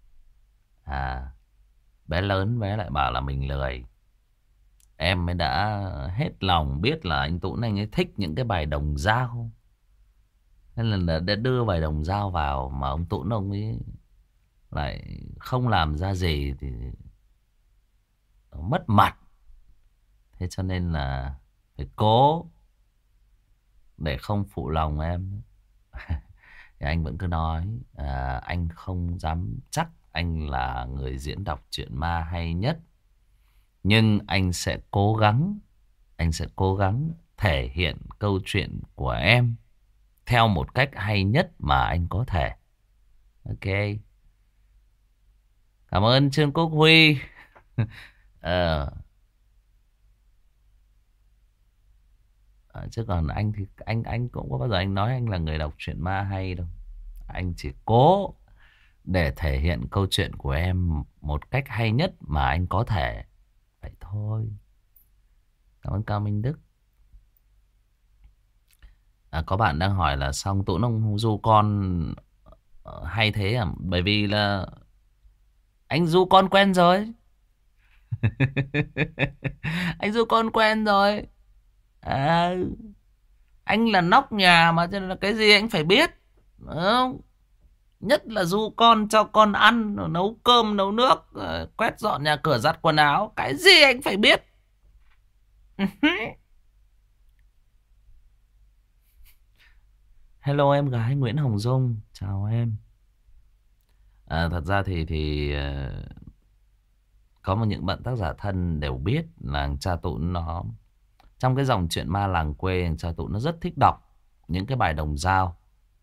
Bé lớn bé lại bảo là mình lười. Em mới đã hết lòng biết là anh Tũng anh ấy thích những cái bài đồng dao, nên là đã đưa bài đồng dao vào. Mà ông Tũng ông ấy lại không làm ra gì thì mất mặt. Thế cho nên là phải cố để không phụ lòng em. Thì anh vẫn cứ nói anh không dám chắc anh là người diễn đọc truyện ma hay nhất, nhưng anh sẽ cố gắng. Anh sẽ cố gắng thể hiện câu chuyện của em theo một cách hay nhất mà anh có thể. Ok. Cảm ơn Trương Quốc Huy. Chứ còn anh thì anh cũng có bao giờ anh nói anh là người đọc truyện ma hay đâu. Anh chỉ cố để thể hiện câu chuyện của em một cách hay nhất mà anh có thể. Vậy thôi. Cảm ơn Cao Minh Đức. Có bạn đang hỏi là xong Tũng ông du con hay thế à? Bởi vì là anh du con quen rồi. Anh du con quen rồi. Anh là nóc nhà mà, cho nên là cái gì anh phải biết, đúng không? Nhất là du con cho con ăn, nấu cơm nấu nước, quét dọn nhà cửa giặt quần áo, cái gì anh phải biết. Hello em gái Nguyễn Hồng Dung, chào em. Thật ra thì có những bạn tác giả thân đều biết là cha Tũng nó trong cái dòng truyện ma làng quê, cha Tũng nó rất thích đọc những cái bài đồng dao.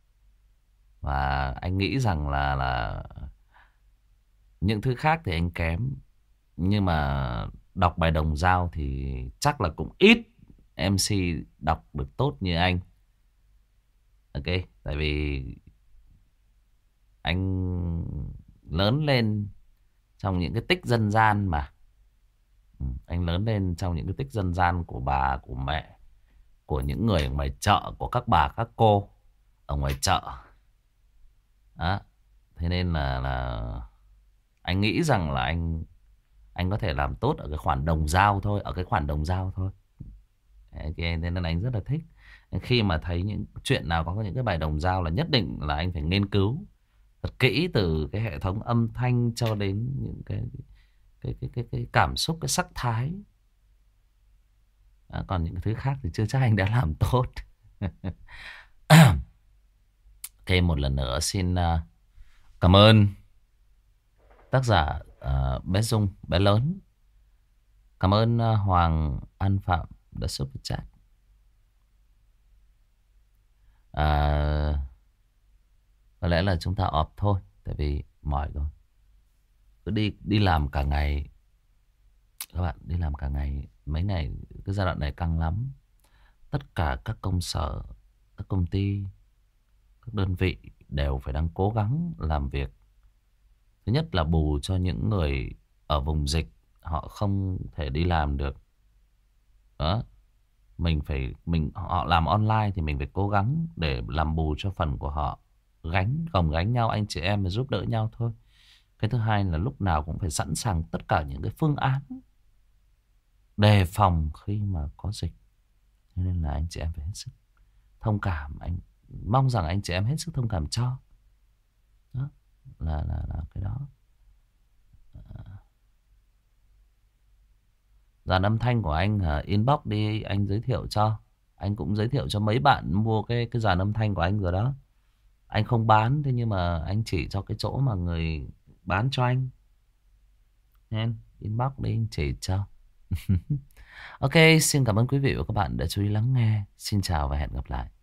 Và anh nghĩ rằng là những thứ khác thì anh kém, nhưng mà đọc bài đồng dao thì chắc là cũng ít MC đọc được tốt như anh. Ok, tại vì anh lớn lên trong những cái tích dân gian mà. Anh lớn lên trong những cái tích dân gian của bà, của mẹ, của những người ở ngoài chợ, của các bà, các cô ở ngoài chợ. Đó. Thế nên là anh nghĩ rằng là anh có thể làm tốt ở cái khoản đồng dao thôi, ở cái khoản đồng dao thôi. Ok, nên là anh rất là thích. Khi mà thấy những chuyện nào có những cái bài đồng dao là nhất định là anh phải nghiên cứu thật kỹ, từ cái hệ thống âm thanh cho đến những cái cảm xúc, cái sắc thái. Còn những thứ khác thì chưa chắc anh đã làm tốt. Ok, một lần nữa xin cảm ơn tác giả bé Dung, bé lớn. Cảm ơn Hoàng An Phạm đã super chat. Có lẽ là chúng ta ọp thôi, tại vì mỏi rồi. cứ đi đi làm cả ngày. Các bạn đi làm cả ngày, mấy ngày cái giai đoạn này căng lắm. Tất cả các công sở, các công ty, các đơn vị đều phải đang cố gắng làm việc. Thứ nhất là bù cho những người ở vùng dịch, họ không thể đi làm được. Đó, họ làm online thì mình phải cố gắng để làm bù cho phần của họ. Gồng gánh nhau, anh chị em giúp đỡ nhau thôi. Cái thứ hai là lúc nào cũng phải sẵn sàng tất cả những cái phương án đề phòng khi mà có dịch. Cho nên là anh chị em phải hết sức thông cảm. Anh mong rằng anh chị em hết sức thông cảm cho. Đó là cái đó. Dàn âm thanh của anh inbox đi, anh giới thiệu cho. Anh cũng giới thiệu cho mấy bạn mua cái dàn âm thanh của anh rồi đó. Anh không bán, thế nhưng mà anh chỉ cho cái chỗ mà người bán cho anh. Nên inbox đi anh chỉ cho. Ok, xin cảm ơn quý vị và các bạn đã chú ý lắng nghe. Xin chào và hẹn gặp lại.